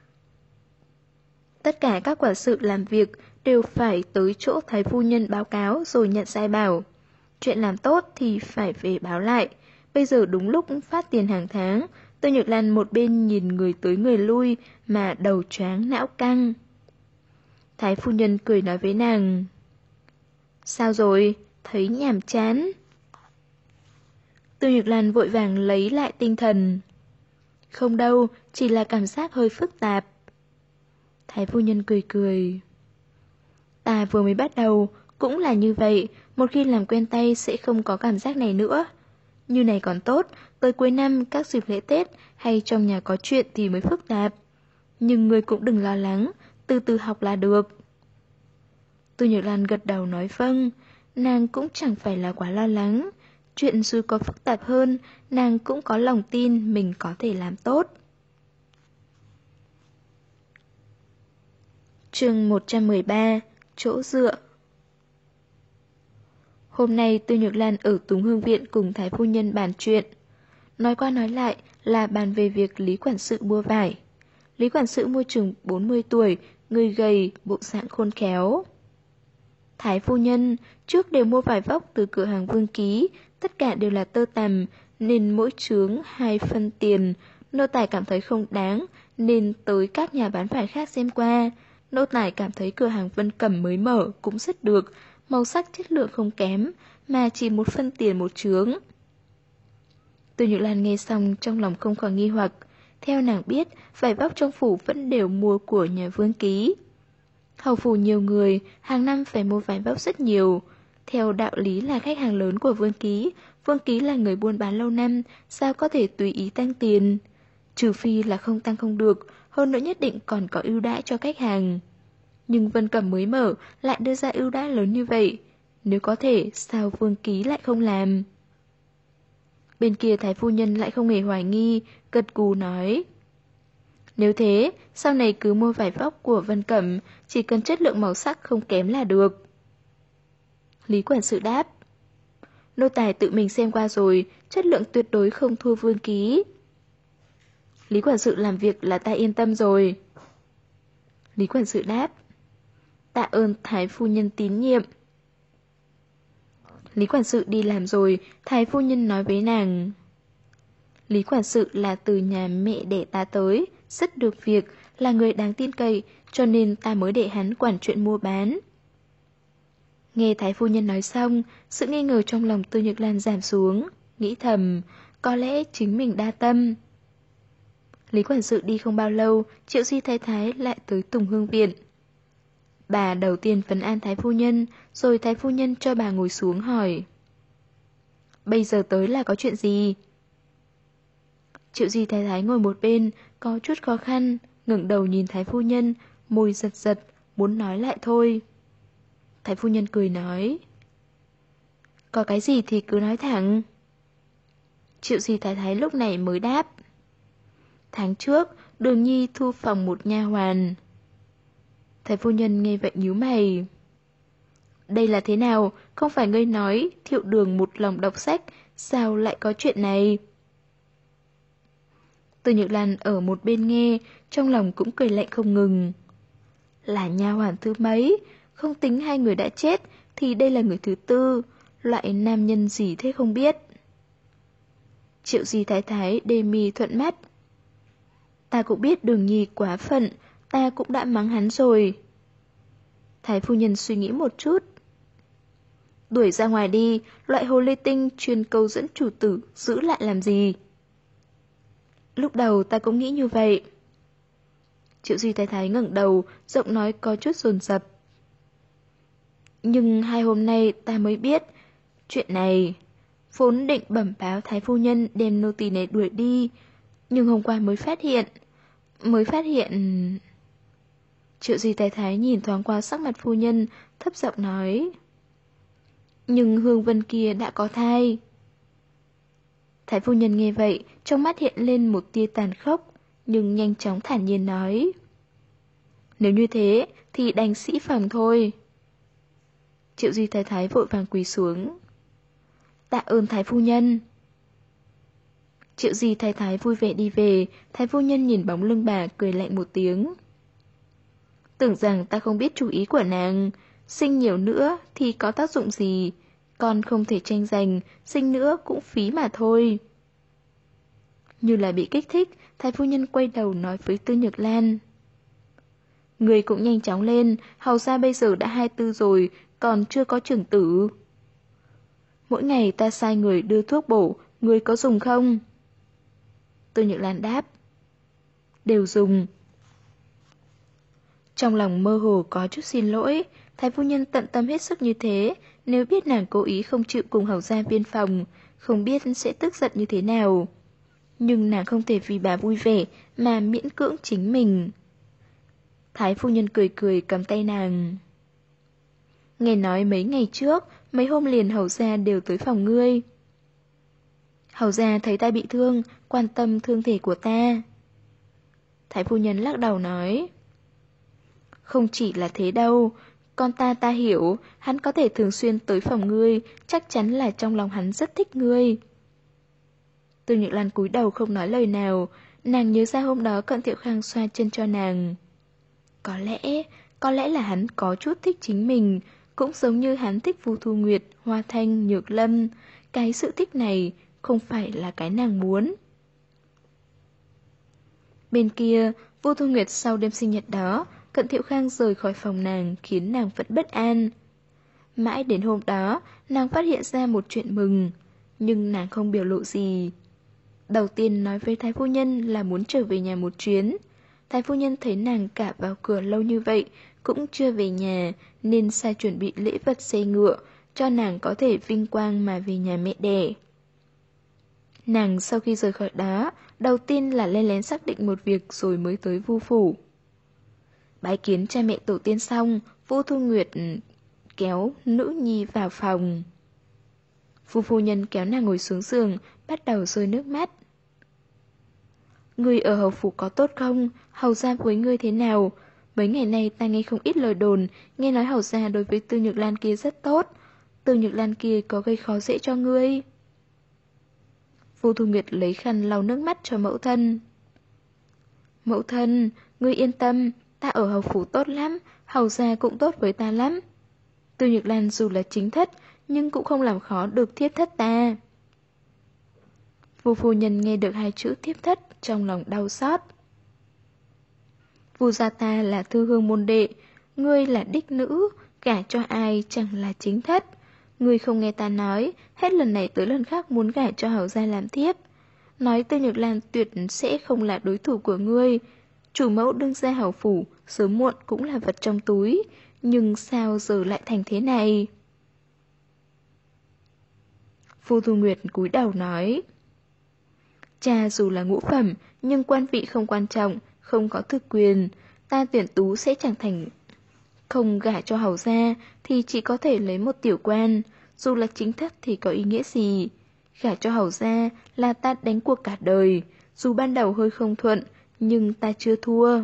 Tất cả các quản sự làm việc đều phải tới chỗ Thái phu nhân báo cáo rồi nhận sai bảo. Chuyện làm tốt thì phải về báo lại. Bây giờ đúng lúc phát tiền hàng tháng, Tư Nhược Lan một bên nhìn người tới người lui mà đầu choáng não căng. Thái phu nhân cười nói với nàng. Sao rồi? Thấy nhàm chán? Tư Nhược Lan vội vàng lấy lại tinh thần. Không đâu, chỉ là cảm giác hơi phức tạp. Thái phu nhân cười cười. Ta vừa mới bắt đầu, cũng là như vậy, một khi làm quen tay sẽ không có cảm giác này nữa. Như này còn tốt, tới cuối năm các dịp lễ Tết hay trong nhà có chuyện thì mới phức tạp. Nhưng ngươi cũng đừng lo lắng, từ từ học là được. Tư Nhược Lan gật đầu nói vâng, nàng cũng chẳng phải là quá lo lắng. Chuyện dù có phức tạp hơn, nàng cũng có lòng tin mình có thể làm tốt. Chương 113, chỗ dựa. Hôm nay Tư Nhược Lan ở Túng Hương Viện cùng Thái phu nhân bàn chuyện. Nói qua nói lại là bàn về việc Lý quản sự mua vải. Lý quản sự môi chừng 40 tuổi, người gầy, bộ dạng khôn khéo. Thái phu nhân, trước đều mua vải vóc từ cửa hàng Vương Ký, tất cả đều là tơ tằm, nên mỗi chướng 2 phân tiền. Nô tài cảm thấy không đáng, nên tới các nhà bán vải khác xem qua. Nô tài cảm thấy cửa hàng Vân Cẩm mới mở cũng rất được, màu sắc chất lượng không kém, mà chỉ 1 phân tiền một chướng. Từ Nhược Lan nghe xong trong lòng không khỏi nghi hoặc. Theo nàng biết, vải vóc trong phủ vẫn đều mua của nhà Vương Ký. Hầu phủ nhiều người, hàng năm phải mua vải vóc rất nhiều. Theo đạo lý là khách hàng lớn của Vương Ký là người buôn bán lâu năm, sao có thể tùy ý tăng tiền. Trừ phi là không tăng không được, hơn nữa nhất định còn có ưu đãi cho khách hàng. Nhưng Vân Cẩm mới mở, lại đưa ra ưu đãi lớn như vậy. Nếu có thể, sao Vương Ký lại không làm? Bên kia Thái phu nhân lại không hề hoài nghi, gật gù nói. Nếu thế, sau này cứ mua vải vóc của Vân Cẩm, chỉ cần chất lượng màu sắc không kém là được. Lý quản sự đáp. Nô tài tự mình xem qua rồi, chất lượng tuyệt đối không thua Vương Ký. Lý quản sự làm việc là ta yên tâm rồi. Lý quản sự đáp. Tạ ơn Thái phu nhân tín nhiệm. Lý quản sự đi làm rồi, Thái phu nhân nói với nàng. Lý quản sự là từ nhà mẹ đẻ ta tới, rất được việc, là người đáng tin cậy, cho nên ta mới để hắn quản chuyện mua bán. Nghe Thái phu nhân nói xong, sự nghi ngờ trong lòng Tư Nhược Lan giảm xuống, nghĩ thầm, có lẽ chính mình đa tâm. Lý quản sự đi không bao lâu, Triệu Di Thái Thái lại tới Tùng Hương Viện. Bà đầu tiên vấn an Thái phu nhân, rồi Thái phu nhân cho bà ngồi xuống hỏi. Bây giờ tới là có chuyện gì? Triệu Di Thái Thái ngồi một bên, có chút khó khăn, ngẩng đầu nhìn Thái phu nhân, môi giật giật, muốn nói lại thôi. Thái phu nhân cười nói. Có cái gì thì cứ nói thẳng. Triệu Di Thái Thái lúc này mới đáp. Tháng trước, Đường Nhi thu phòng một nha hoàn. Thái phu nhân nghe vậy nhíu mày. Đây là thế nào? Không phải ngươi nói Thiệu Đường một lòng đọc sách, sao lại có chuyện này? Từ Nhược Lan ở một bên nghe, trong lòng cũng cười lạnh không ngừng. Là nha hoàn thứ mấy? Không tính 2 người đã chết, thì đây là người thứ 4. Loại nam nhân gì thế không biết? Triệu Di Thái Thái đê mi thuận mắt. Ta cũng biết Đường Nhi quá phận, ta cũng đã mắng hắn rồi. Thái phu nhân suy nghĩ một chút. Đuổi ra ngoài đi, loại hồ ly tinh chuyên câu dẫn chủ tử, giữ lại làm gì? Lúc đầu ta cũng nghĩ như vậy. Triệu Di Thái Thái ngẩng đầu, giọng nói có chút dồn dập. Nhưng 2 hôm nay ta mới biết chuyện này. Vốn định bẩm báo Thái phu nhân đem nô tỳ này đuổi đi, nhưng hôm qua mới phát hiện. Triệu Di Thái Thái nhìn thoáng qua sắc mặt phu nhân, thấp giọng nói. Nhưng Hương Vân kia đã có thai. Thái phu nhân nghe vậy, trong mắt hiện lên một tia tàn khốc, nhưng nhanh chóng thản nhiên nói. Nếu như thế, thì đành sĩ phòng thôi. Triệu Di Thái Thái vội vàng quỳ xuống. Tạ ơn Thái phu nhân. Triệu Di Thái Thái vui vẻ đi về, Thái phu nhân nhìn bóng lưng bà cười lạnh một tiếng. Tưởng rằng ta không biết chủ ý của nàng, sinh nhiều nữa thì có tác dụng gì, con không thể tranh giành, sinh nữa cũng phí mà thôi. Như là bị kích thích, Thái phu nhân quay đầu nói với Tư Nhược Lan. Người cũng nhanh chóng lên, hầu ra bây giờ đã 24 rồi, còn chưa có trưởng tử. Mỗi ngày ta sai người đưa thuốc bổ, người có dùng không? Tư Nhược Lan đáp. Đều dùng. Trong lòng mơ hồ có chút xin lỗi, Thái phu nhân tận tâm hết sức như thế, nếu biết nàng cố ý không chịu cùng hầu gia viên phòng, không biết sẽ tức giận như thế nào. Nhưng nàng không thể vì bà vui vẻ mà miễn cưỡng chính mình. Thái phu nhân cười cười cầm tay nàng. Nghe nói mấy ngày trước, mấy hôm liền hầu gia đều tới phòng ngươi. Hầu gia thấy ta bị thương, quan tâm thương thể của ta. Thái phu nhân lắc đầu nói. Không chỉ là thế đâu, con ta hiểu, hắn có thể thường xuyên tới phòng ngươi, chắc chắn là trong lòng hắn rất thích ngươi. Từ Nhược Lan cúi đầu không nói lời nào, Nàng nhớ ra hôm đó Cận Thiệu Khang xoa chân cho nàng. Có lẽ là hắn có chút thích chính mình, cũng giống như hắn thích Vu Thu Nguyệt, Hoa Thanh, Nhược Lâm. Cái sự thích này không phải là cái nàng muốn. Bên kia, Vu Thu Nguyệt sau đêm sinh nhật đó, Cận Thiệu Khang rời khỏi phòng nàng khiến nàng vẫn bất an. Mãi đến hôm đó, nàng phát hiện ra một chuyện mừng, nhưng nàng không biểu lộ gì. Đầu tiên nói với Thái Phu Nhân là muốn trở về nhà một chuyến. Thái Phu Nhân thấy nàng cả vào cửa lâu như vậy, cũng chưa về nhà, nên sai chuẩn bị lễ vật xe ngựa, cho nàng có thể vinh quang mà về nhà mẹ đẻ. Nàng sau khi rời khỏi đó, đầu tiên là lên lén xác định một việc rồi mới tới Vu phủ. Bái kiến cha mẹ tổ tiên xong, Vu Thu Nguyệt kéo nữ nhi vào phòng. Vu phu nhân kéo nàng ngồi xuống giường, bắt đầu rơi nước mắt. Ngươi ở hầu phủ có tốt không? Hầu gia với ngươi thế nào? Mấy ngày nay ta nghe không ít lời đồn, nghe nói hầu gia đối với Tư Nhược Lan kia rất tốt. Tư Nhược Lan kia có gây khó dễ cho ngươi? Vu Thu Nguyệt lấy khăn lau nước mắt cho mẫu thân. Mẫu thân, ngươi yên tâm, ta ở hầu phủ tốt lắm, hầu gia cũng tốt với ta lắm. Tư Nhược Lan dù là chính thất, nhưng cũng không làm khó được thiếp thất ta. Vu phu nhân nghe được hai chữ thiếp thất, trong lòng đau xót. Vu gia ta là thư hương môn đệ, ngươi là đích nữ, gả cho ai chẳng là chính thất. Ngươi không nghe ta nói, hết lần này tới lần khác muốn gả cho hầu gia làm thiếp. Nói Tư Nhược Lan tuyệt sẽ không là đối thủ của ngươi. Chủ mẫu đương gia hầu phủ, sớm muộn cũng là vật trong túi. Nhưng sao giờ lại thành thế này? Vu Thu Nguyệt cúi đầu nói. Cha dù là ngũ phẩm, nhưng quan vị không quan trọng, không có thực quyền. Ta tuyển tú sẽ chẳng thành. Không gả cho hầu gia thì chỉ có thể lấy một tiểu quan. Dù là chính thất thì có ý nghĩa gì? Gả cho hầu gia là ta đánh cuộc cả đời. Dù ban đầu hơi không thuận, nhưng ta chưa thua.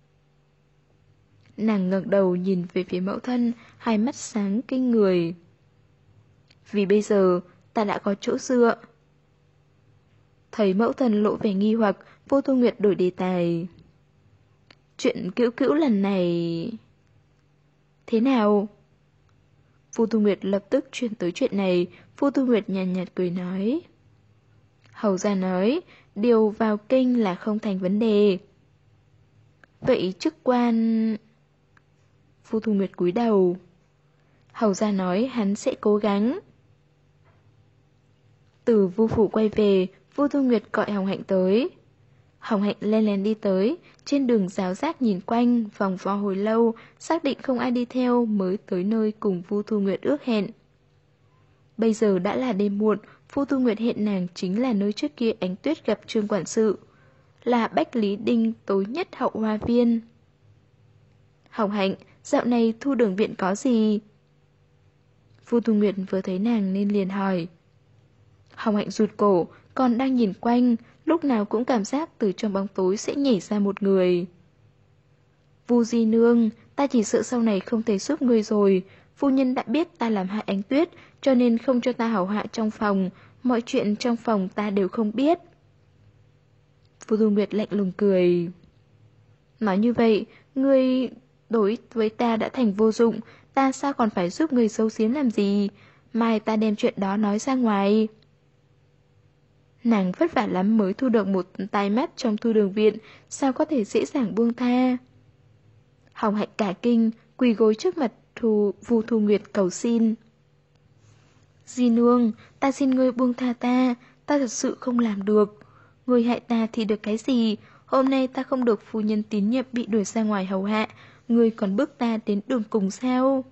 Nàng ngẩng đầu nhìn về phía mẫu thân, hai mắt sáng kinh người. Vì bây giờ, ta đã có chỗ dựa. Thấy mẫu thân lộ vẻ nghi hoặc, Vô Thu Nguyệt đổi đề tài. Chuyện cữu cữu lần này... Thế nào? Vô Thu Nguyệt lập tức chuyển tới chuyện này. Vô Thu Nguyệt nhàn nhạt cười nói. Hầu gia nói, điều vào kinh là không thành vấn đề. Vậy chức quan... Vô Thu Nguyệt cúi đầu. Hầu gia nói hắn sẽ cố gắng. Từ Vu phủ quay về, Vô Thu Nguyệt gọi Hồng Hạnh tới. Hồng Hạnh len lén đi tới, trên đường ráo rác nhìn quanh, vòng vo hồi lâu, xác định không ai đi theo mới tới nơi cùng Vu Thu Nguyệt ước hẹn. Bây giờ đã là đêm muộn, Vu Thu Nguyệt hẹn nàng chính là nơi trước kia Ánh Tuyết gặp Trương quản sự, là Bách Lý Đinh tối nhất Hậu Hoa Viên. Hồng Hạnh, dạo này Thu Đường viện có gì? Vu Thu Nguyệt vừa thấy nàng nên liền hỏi. Hồng Hạnh rụt cổ, còn đang nhìn quanh, lúc nào cũng cảm giác từ trong bóng tối sẽ nhảy ra một người. Vu Di Nương, ta chỉ sợ sau này không thể giúp người rồi. Phu nhân đã biết ta làm hại Ánh Tuyết, cho nên không cho ta hầu hạ trong phòng. Mọi chuyện trong phòng ta đều không biết. Vu Thu Nguyệt lạnh lùng cười. Nói như vậy, ngươi đối với ta đã thành vô dụng, ta sao còn phải giúp người xấu xím làm gì? Mai ta đem chuyện đó nói ra ngoài. Nàng vất vả lắm mới thu được một tai mắt trong Thu Đường viện, sao có thể dễ dàng buông tha? Hồng Hạnh cả kinh, quỳ gối trước mặt Vu Thu Nguyệt cầu xin. Di Nương, ta xin ngươi buông tha ta thật sự không làm được. Ngươi hại ta thì được cái gì? Hôm nay ta không được phu nhân tín nhiệm bị đuổi ra ngoài hầu hạ, ngươi còn bước ta đến đường cùng sao?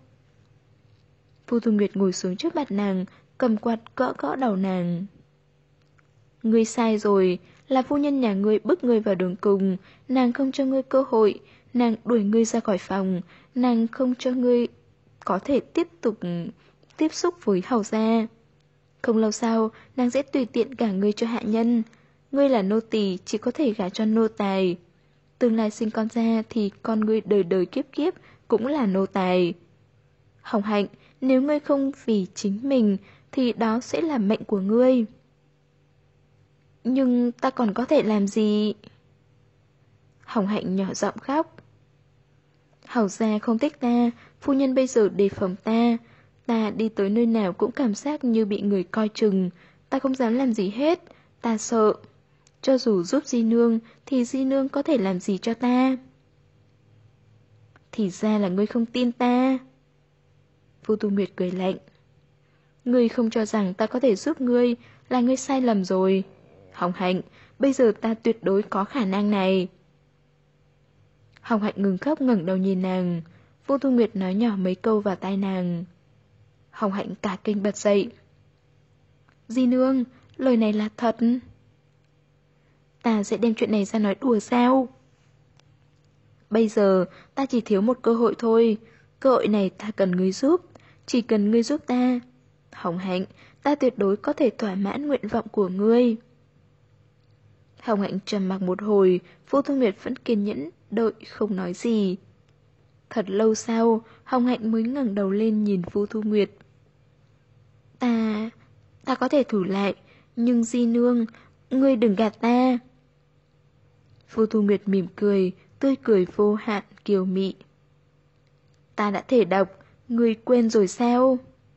Vu Thu Nguyệt ngồi xuống trước mặt nàng, cầm quạt gõ gõ đầu nàng. Ngươi sai rồi, là phu nhân nhà ngươi bức ngươi vào đường cùng, nàng không cho ngươi cơ hội, nàng đuổi ngươi ra khỏi phòng, nàng không cho ngươi có thể tiếp tục tiếp xúc với hầu gia. Không lâu sau, nàng sẽ tùy tiện gả ngươi cho hạ nhân. Ngươi là nô tỳ, chỉ có thể gả cho nô tài. Tương lai sinh con ra thì con ngươi đời đời kiếp kiếp cũng là nô tài. Hồng Hạnh, nếu ngươi không vì chính mình thì đó sẽ là mệnh của ngươi. Nhưng ta còn có thể làm gì? Hồng Hạnh nhỏ giọng khóc. Hầu gia không thích ta, phu nhân bây giờ đề phòng ta. Ta đi tới nơi nào cũng cảm giác như bị người coi chừng. Ta không dám làm gì hết, ta sợ. Cho dù giúp Di Nương thì Di Nương có thể làm gì cho ta? Thì ra là ngươi không tin ta. Vu Tu Nguyệt cười lạnh. Ngươi không cho rằng ta có thể giúp ngươi là ngươi sai lầm rồi. Hồng Hạnh, bây giờ ta tuyệt đối có khả năng này. Hồng Hạnh ngừng khóc ngẩng đầu nhìn nàng. Vu Tu Nguyệt nói nhỏ mấy câu vào tai nàng. Hồng Hạnh cả kinh bật dậy. Di Nương, lời này là thật. Ta sẽ đem chuyện này ra nói đùa sao? Bây giờ ta chỉ thiếu một cơ hội thôi. Cơ hội này ta cần ngươi giúp. Chỉ cần ngươi giúp ta. Hồng Hạnh, ta tuyệt đối có thể thỏa mãn nguyện vọng của ngươi. Hồng Hạnh trầm mặc một hồi, Vu Tu Nguyệt vẫn kiên nhẫn, đợi không nói gì. Thật lâu sau, Hồng Hạnh mới ngẩng đầu lên nhìn Vu Tu Nguyệt. Ta có thể thử lại, nhưng Di Nương, ngươi đừng gạt ta. Vu Tu Nguyệt mỉm cười, tươi cười vô hạn, kiều mị. Ta đã thể độc, ngươi quên rồi sao?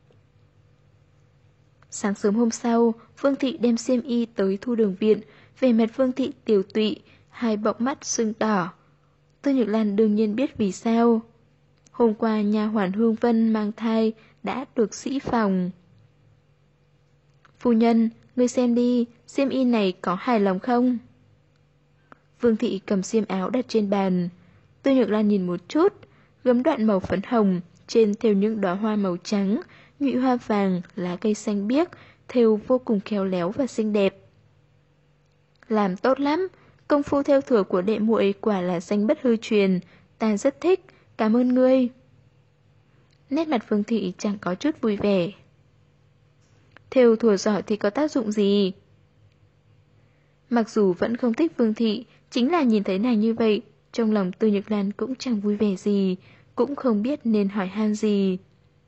Sáng sớm hôm sau, Vương Thị đem xiêm y tới Thu Đường viện, về mặt Vương Thị tiều tụy, hai bọng mắt sưng đỏ. Tư Nhược Lan đương nhiên biết vì sao. Hôm qua nha hoàn Hương Vân mang thai đã được sĩ phòng. Phu nhân, ngươi xem đi, xiêm y này có hài lòng không? Vương Thị cầm xiêm áo đặt trên bàn. Tư Nhược Lan nhìn một chút, gấm đoạn màu phấn hồng, trên thêu những đóa hoa màu trắng, nhụy hoa vàng, lá cây xanh biếc, thêu vô cùng khéo léo và xinh đẹp. Làm tốt lắm, công phu thêu thủa của đệ muội quả là danh bất hư truyền, ta rất thích, cảm ơn ngươi. Nét mặt Vương Thị chẳng có chút vui vẻ. Thêu thủa giỏi thì có tác dụng gì? Mặc dù vẫn không thích Vương Thị, chính là nhìn thấy nàng như vậy, trong lòng Tư Nhược Lan cũng chẳng vui vẻ gì, cũng không biết nên hỏi han gì.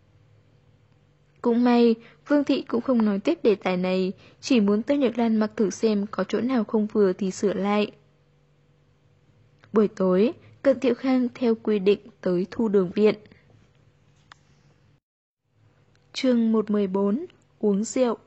Cũng may, Vương Thị cũng không nói tiếp đề tài này, chỉ muốn Tư Nhược Lan mặc thử xem có chỗ nào không vừa thì sửa lại. Buổi tối, Cận Thiệu Khang theo quy định tới Thu Đường viện. Chương 114: Uống rượu.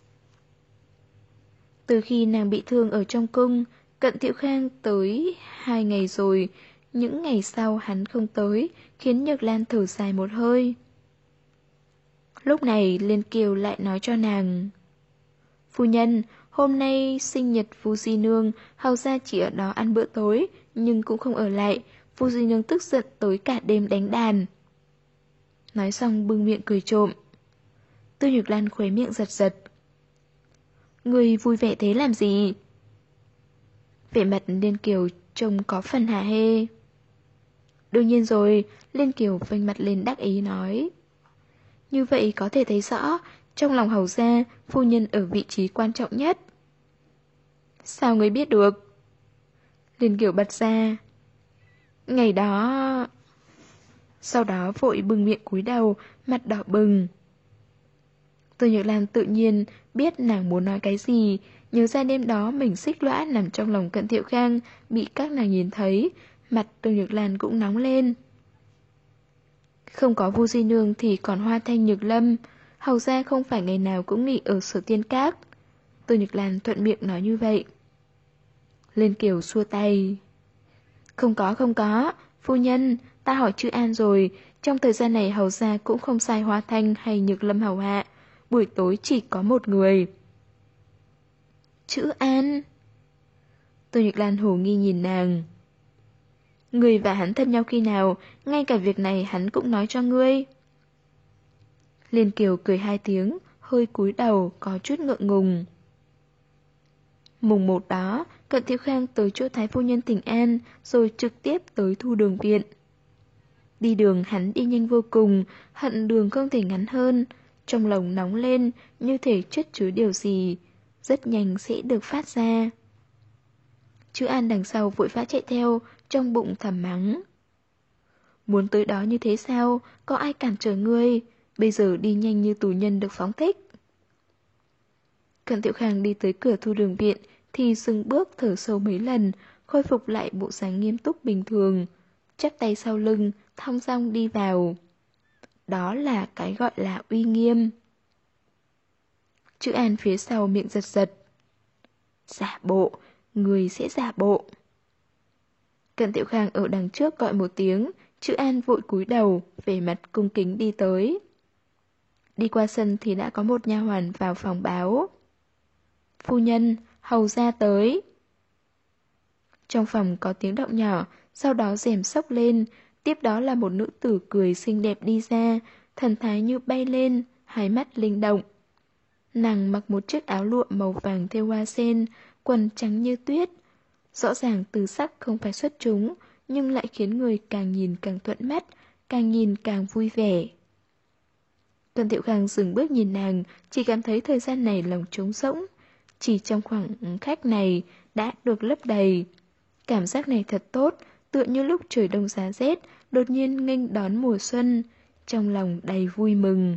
Từ khi nàng bị thương ở trong cung, Cận Thiệu Khang tới 2 ngày rồi, những ngày sau hắn không tới, khiến Nhược Lan thở dài một hơi. Lúc này Liên Kiều lại nói cho nàng: Phu nhân, hôm nay sinh nhật Vu Di Nương, hầu gia chỉ ở đó ăn bữa tối, nhưng cũng không ở lại. Vu Di Nương tức giận tới cả đêm đánh đàn. Nói xong bưng miệng cười trộm. Tư Nhược Lan khóe miệng giật giật. Người vui vẻ thế làm gì? Vẻ mặt Liên Kiều trông có phần hả hê. Đương nhiên rồi, Liên Kiều vênh mặt lên đắc ý nói. Như vậy có thể thấy rõ, trong lòng hầu gia, phu nhân ở vị trí quan trọng nhất. Sao người biết được? Liên Kiều bật ra. Ngày đó... Sau đó vội bưng miệng cúi đầu, mặt đỏ bừng. Tư Nhược Lan tự nhiên biết nàng muốn nói cái gì, nhớ ra đêm đó mình xích lõa nằm trong lòng Cận Thiệu Khang, bị các nàng nhìn thấy, mặt Tư Nhược Lan cũng nóng lên. Không có Vu Di Nương thì còn Hoa Thanh Nhược Lâm, hầu ra không phải ngày nào cũng nghỉ ở Sở Tiên Các. Tư Nhược Lan thuận miệng nói như vậy. Liên Kiều xua tay. Không có, phu nhân, ta hỏi chữ An rồi, trong thời gian này hầu ra cũng không sai Hoa Thanh hay Nhược Lâm hầu hạ, buổi tối chỉ có một người. Chữ An? Tư Nhược Lan hồ nghi nhìn nàng. Người và hắn thân nhau khi nào, ngay cả việc này hắn cũng nói cho ngươi. Liên Kiều cười 2 tiếng, hơi cúi đầu, có chút ngượng ngùng. Mùng 1 đó, Cận Thiệu Khang tới chỗ Thái phu nhân Tỉnh An, rồi trực tiếp tới Thu Đường viện. Đi đường hắn đi nhanh vô cùng, hận đường không thể ngắn hơn, trong lòng nóng lên, như thể chất chứa điều gì, rất nhanh sẽ được phát ra. Chữ An đằng sau vội vã chạy theo, trong bụng thầm mắng. Muốn tới đó như thế sao, có ai cản trở ngươi, bây giờ đi nhanh như tù nhân được phóng thích. Cận Thiệu Khang đi tới cửa Thu Đường viện, thì dừng bước thở sâu mấy lần, khôi phục lại bộ dáng nghiêm túc bình thường, chắp tay sau lưng, thong dong đi vào. Đó là cái gọi là uy nghiêm. Chữ An phía sau miệng giật giật. Giả bộ, người sẽ giả bộ. Cận Tiểu Khang ở đằng trước gọi một tiếng, chữ An vội cúi đầu, vẻ mặt cung kính đi tới. Đi qua sân thì đã có một nha hoàn vào phòng báo. Phu nhân, hầu ra tới. Trong phòng có tiếng động nhỏ, sau đó rèm xốc lên, tiếp đó là một nữ tử cười xinh đẹp đi ra, thần thái như bay lên, hai mắt linh động. Nàng mặc một chiếc áo lụa màu vàng thêu hoa sen, quần trắng như tuyết. Rõ ràng từ sắc không phải xuất chúng, nhưng lại khiến người càng nhìn càng thuận mắt, càng nhìn càng vui vẻ. Cận Tiểu Khang dừng bước nhìn nàng, chỉ cảm thấy thời gian này lòng trống rỗng. Chỉ trong khoảng khách này đã được lấp đầy. Cảm giác này thật tốt, tựa như lúc trời đông giá rét, đột nhiên nghênh đón mùa xuân, trong lòng đầy vui mừng.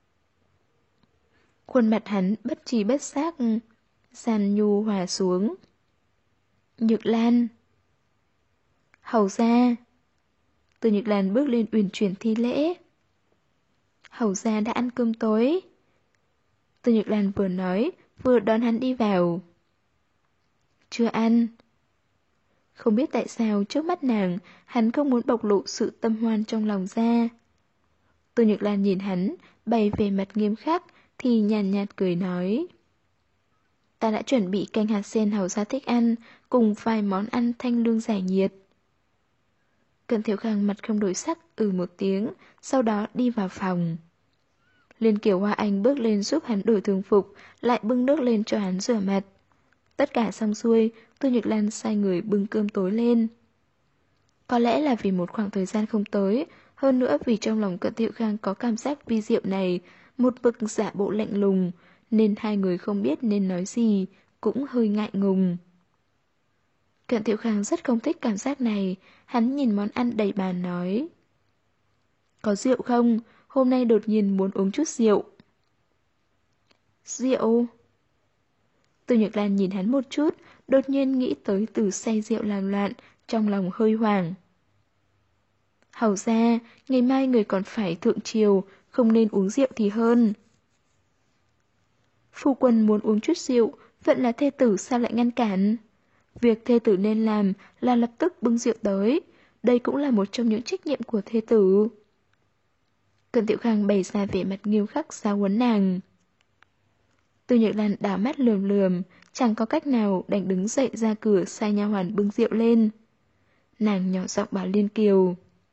Khuôn mặt hắn bất tri bất giác, gian nhu hòa xuống. Nhược Lan. Hầu ra. Từ Nhược Lan bước lên uyển chuyển thi lễ. Hầu ra đã ăn cơm tối. Từ Nhược Lan vừa nói, vừa đón hắn đi vào. Chưa ăn. Không biết tại sao trước mắt nàng, hắn không muốn bộc lộ sự tâm hoan trong lòng ra. Từ Nhược Lan nhìn hắn, bày về mặt nghiêm khắc, thì nhàn nhạt cười nói. Ta đã chuẩn bị canh hạt sen hầu ra thích ăn, cùng vài món ăn thanh lương giải nhiệt. Cận Tiểu Khang mặt không đổi sắc một tiếng, sau đó đi vào phòng. Liên Kiều Hoa Anh bước lên giúp hắn đổi thường phục, lại bưng nước lên cho hắn rửa mặt. Tất cả xong xuôi, Tư Nhược Lan sai người bưng cơm tối lên. Có lẽ là vì một khoảng thời gian không tới, hơn nữa vì trong lòng Cận Tiểu Khang có cảm giác vi diệu này, một bực giả bộ lạnh lùng, nên hai người không biết nên nói gì, cũng hơi ngại ngùng. Cận Tiểu Khang rất không thích cảm giác này, hắn nhìn món ăn đầy bàn nói. Có rượu không? Hôm nay đột nhiên muốn uống chút rượu. Rượu? Từ Nhược Lan nhìn hắn một chút, đột nhiên nghĩ tới từ say rượu làm loạn, trong lòng hơi hoảng. Hầu ra, ngày mai người còn phải thượng triều, không nên uống rượu thì hơn. Phu quân muốn uống chút rượu, vẫn là thê tử sao lại ngăn cản? Việc thê tử nên làm là lập tức bưng rượu tới, đây cũng là một trong những trách nhiệm của thê tử. Cận Tiểu Khang bày ra vẻ mặt nghiêm khắc giáo huấn nàng. Từ Nhược Lan đảo mắt lườm lườm, chẳng có cách nào đành đứng dậy ra cửa sai nha hoàn bưng rượu lên. Nàng nhỏ giọng bảo Liên Kiều.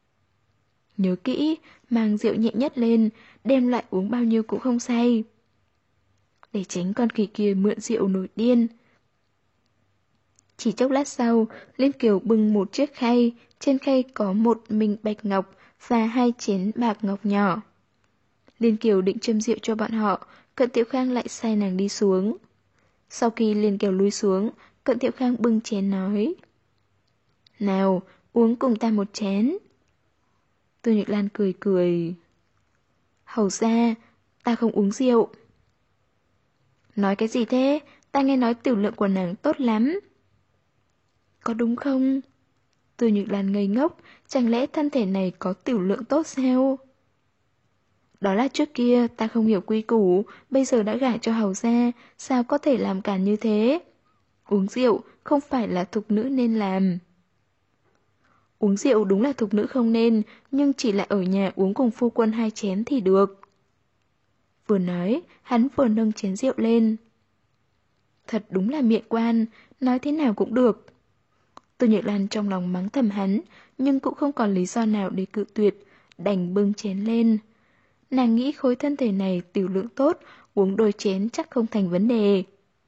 Nhớ kỹ, mang rượu nhẹ nhất lên, đem lại uống bao nhiêu cũng không say. Để tránh con khỉ kia mượn rượu nổi điên. Chỉ chốc lát sau, Liên Kiều bưng một chiếc khay, trên khay có một mình bạch ngọc và 2 chén bạc ngọc nhỏ. Liên Kiều định châm rượu cho bọn họ, Cận Tiểu Khang lại sai nàng đi xuống. Sau khi Liên Kiều lui xuống, Cận Tiểu Khang bưng chén nói. Nào, uống cùng ta một chén. Tư Nhược Lan cười cười. Hầu ra, ta không uống rượu. Nói cái gì thế? Ta nghe nói tiểu lượng của nàng tốt lắm. Có đúng không? Tư Nhược Lan ngây ngốc, chẳng lẽ thân thể này có tiểu lượng tốt sao? Đó là trước kia ta không hiểu quy củ, bây giờ đã gả cho hầu gia, sao có thể làm cản như thế? Uống rượu không phải là thục nữ nên làm. Uống rượu đúng là thục nữ không nên, nhưng chỉ là ở nhà uống cùng phu quân 2 chén thì được. Vừa nói, hắn vừa nâng chén rượu lên. Thật đúng là miệng quan, nói thế nào cũng được. Từ Nhược Lan trong lòng mắng thầm hắn, nhưng cũng không còn lý do nào để cự tuyệt, đành bưng chén lên. Nàng nghĩ khối thân thể này tiểu lượng tốt, uống đôi chén chắc không thành vấn đề.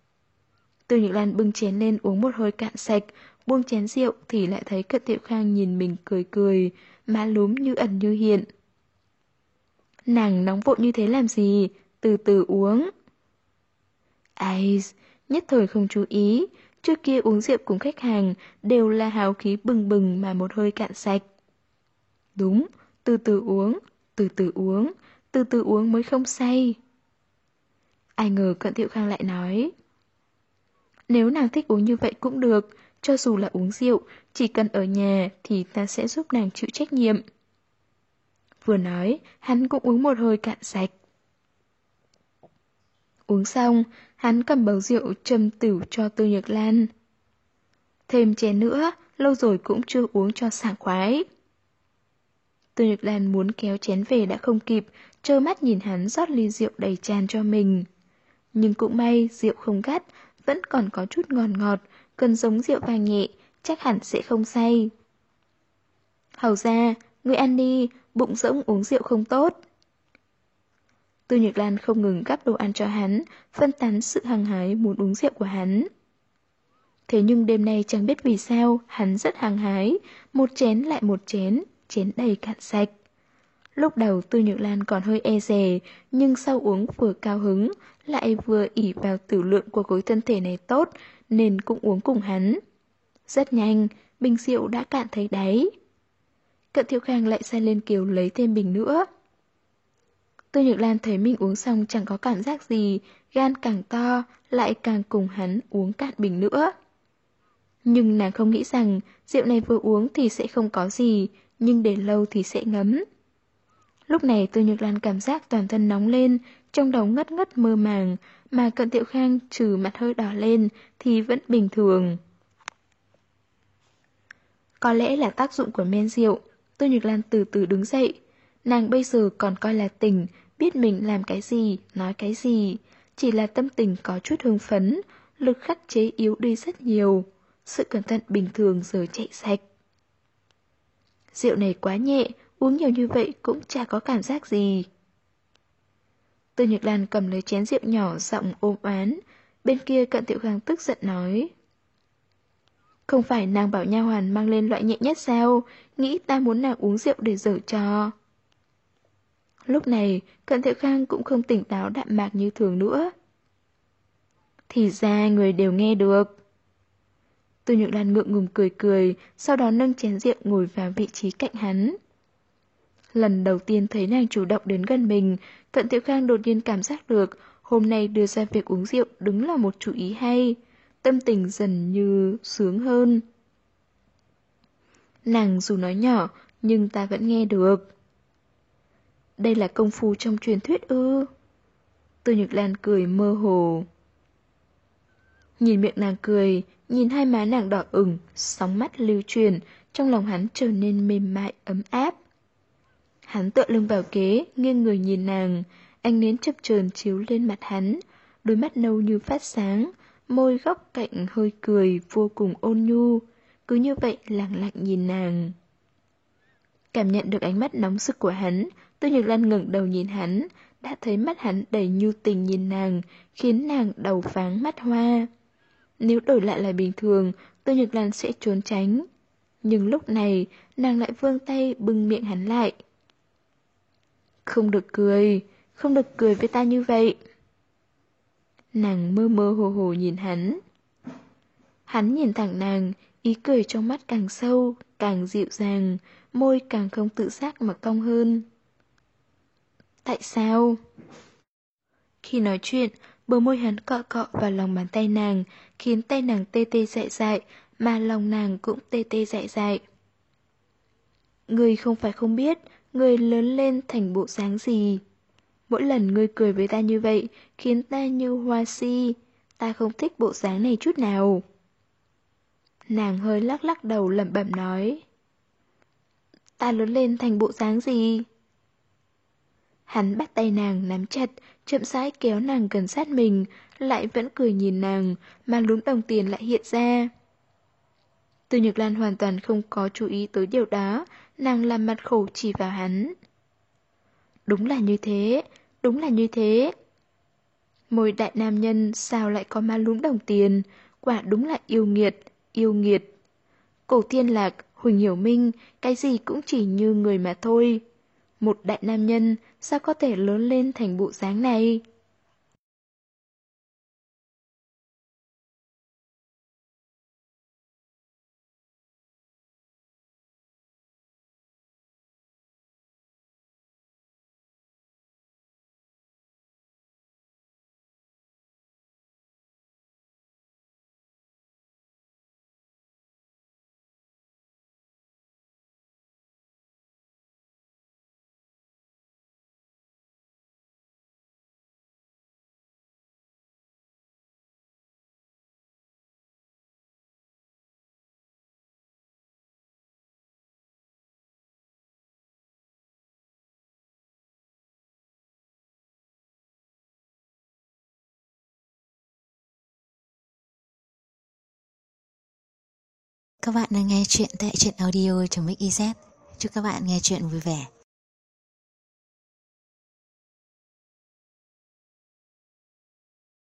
Từ Nhược Lan bưng chén lên uống một hơi cạn sạch, buông chén rượu thì lại thấy Cận Tiểu Khang nhìn mình cười cười, má lúm như ẩn như hiện. Nàng nóng vội như thế làm gì, từ từ uống. Ai, nhất thời không chú ý, trước kia uống rượu cùng khách hàng đều là hào khí bừng bừng mà một hơi cạn sạch. Đúng, từ từ uống, từ từ uống, từ từ uống mới không say. Ai ngờ Cận Tiểu Khang lại nói. Nếu nàng thích uống như vậy cũng được, cho dù là uống rượu, chỉ cần ở nhà thì ta sẽ giúp nàng chịu trách nhiệm. Vừa nói, hắn cũng uống một hơi cạn sạch. Uống xong, hắn cầm bầu rượu châm tửu cho Tư Nhược Lan. Thêm chén nữa, lâu rồi cũng chưa uống cho sảng khoái. Tư Nhược Lan muốn kéo chén về đã không kịp, trơ mắt nhìn hắn rót ly rượu đầy tràn cho mình. Nhưng cũng may rượu không gắt, vẫn còn có chút ngọt ngọt, cần giống rượu vàng nhẹ, chắc hẳn sẽ không say. Hầu ra, ngươi ăn đi, bụng rỗng uống rượu không tốt. Tư Nhược Lan không ngừng gắp đồ ăn cho hắn, phân tán sự hăng hái muốn uống rượu của hắn. Thế nhưng đêm nay chẳng biết vì sao, hắn rất hăng hái, một chén lại một chén, chén đầy cạn sạch. Lúc đầu Tư Nhược Lan còn hơi e dè, nhưng sau uống vừa cao hứng, lại vừa ỷ vào tử lượng của khối thân thể này tốt, nên cũng uống cùng hắn. Rất nhanh, bình rượu đã cạn thấy đáy. Cận Thiệu Khang lại sai lên kiều lấy thêm bình nữa. Tư Nhược Lan thấy mình uống xong chẳng có cảm giác gì, gan càng to, lại càng cùng hắn uống cạn bình nữa. Nhưng nàng không nghĩ rằng rượu này vừa uống thì sẽ không có gì, nhưng để lâu thì sẽ ngấm. Lúc này Tư Nhược Lan cảm giác toàn thân nóng lên, trong đầu ngất ngất mơ màng, mà Cận Thiệu Khang trừ mặt hơi đỏ lên thì vẫn bình thường. Có lẽ là tác dụng của men rượu, Tư Nhược Lan từ từ đứng dậy. Nàng bây giờ còn coi là tỉnh, biết mình làm cái gì, nói cái gì. Chỉ là tâm tình có chút hưng phấn, lực khắc chế yếu đi rất nhiều. Sự cẩn thận bình thường giờ chạy sạch. Rượu này quá nhẹ, uống nhiều như vậy cũng chả có cảm giác gì. Tư Nhược Lan cầm lấy chén rượu nhỏ giọng ôm oán. Bên kia Cận Thiệu Khang tức giận nói. Không phải nàng bảo nha hoàn mang lên loại nhẹ nhất sao? Nghĩ ta muốn nàng uống rượu để giở trò. Lúc này, Cận Thiệu Khang cũng không tỉnh táo đạm mạc như thường nữa. Thì ra người đều nghe được. Tư Nhược Lan ngượng ngùng cười cười, sau đó nâng chén rượu ngồi vào vị trí cạnh hắn. Lần đầu tiên thấy nàng chủ động đến gần mình, Cận Thiệu Khang đột nhiên cảm giác được hôm nay đưa ra việc uống rượu đúng là một chủ ý hay. Tâm tình dần như sướng hơn. Nàng dù nói nhỏ, nhưng ta vẫn nghe được. Đây là công phu trong truyền thuyết ư? Tư Nhược Lan cười mơ hồ. Nhìn miệng nàng cười, nhìn hai má nàng đỏ ửng, sóng mắt lưu truyền, trong lòng hắn trở nên mềm mại, ấm áp. Hắn tựa lưng vào kế, nghiêng người nhìn nàng, ánh nến chập chờn chiếu lên mặt hắn, đôi mắt nâu như phát sáng, môi góc cạnh hơi cười vô cùng ôn nhu, cứ như vậy lặng lặng nhìn nàng. Cảm nhận được ánh mắt nóng rực của hắn, Tư Nhược Lan ngẩng đầu nhìn hắn, đã thấy mắt hắn đầy nhu tình nhìn nàng, khiến nàng đầu váng mắt hoa. Nếu đổi lại là bình thường, Tư Nhược Lan sẽ trốn tránh. Nhưng lúc này, nàng lại vươn tay bưng miệng hắn lại. Không được cười với ta như vậy. Nàng mơ mơ hồ hồ nhìn hắn. Hắn nhìn thẳng nàng, ý cười trong mắt càng sâu, càng dịu dàng, môi càng không tự giác mà cong hơn. Tại sao? Khi nói chuyện, bờ môi hắn cọ cọ vào lòng bàn tay nàng, khiến tay nàng tê tê dại dại, mà lòng nàng cũng tê tê dại dại. Ngươi không phải không biết, ngươi lớn lên thành bộ dáng gì. Mỗi lần ngươi cười với ta như vậy, khiến ta như hoa si, ta không thích bộ dáng này chút nào. Nàng hơi lắc lắc đầu lẩm bẩm nói. Ta lớn lên thành bộ dáng gì? Hắn bắt tay nàng nắm chặt, chậm rãi kéo nàng gần sát mình, lại vẫn cười nhìn nàng, mà lúm đồng tiền lại hiện ra. Tư Nhược Lan hoàn toàn không có chú ý tới điều đó, nàng làm mặt khổ chỉ vào hắn. Đúng là như thế, đúng là như thế. Môi đại nam nhân sao lại có má lúm đồng tiền, quả đúng là yêu nghiệt, yêu nghiệt. Cổ Thiên Lạc, Huỳnh Hiểu Minh, cái gì cũng chỉ như người mà thôi. Một đại nam nhân sao có thể lớn lên thành bộ dáng này? Các bạn đang nghe chuyện tại truyện audio.mix.iz. Chúc các bạn nghe chuyện vui vẻ.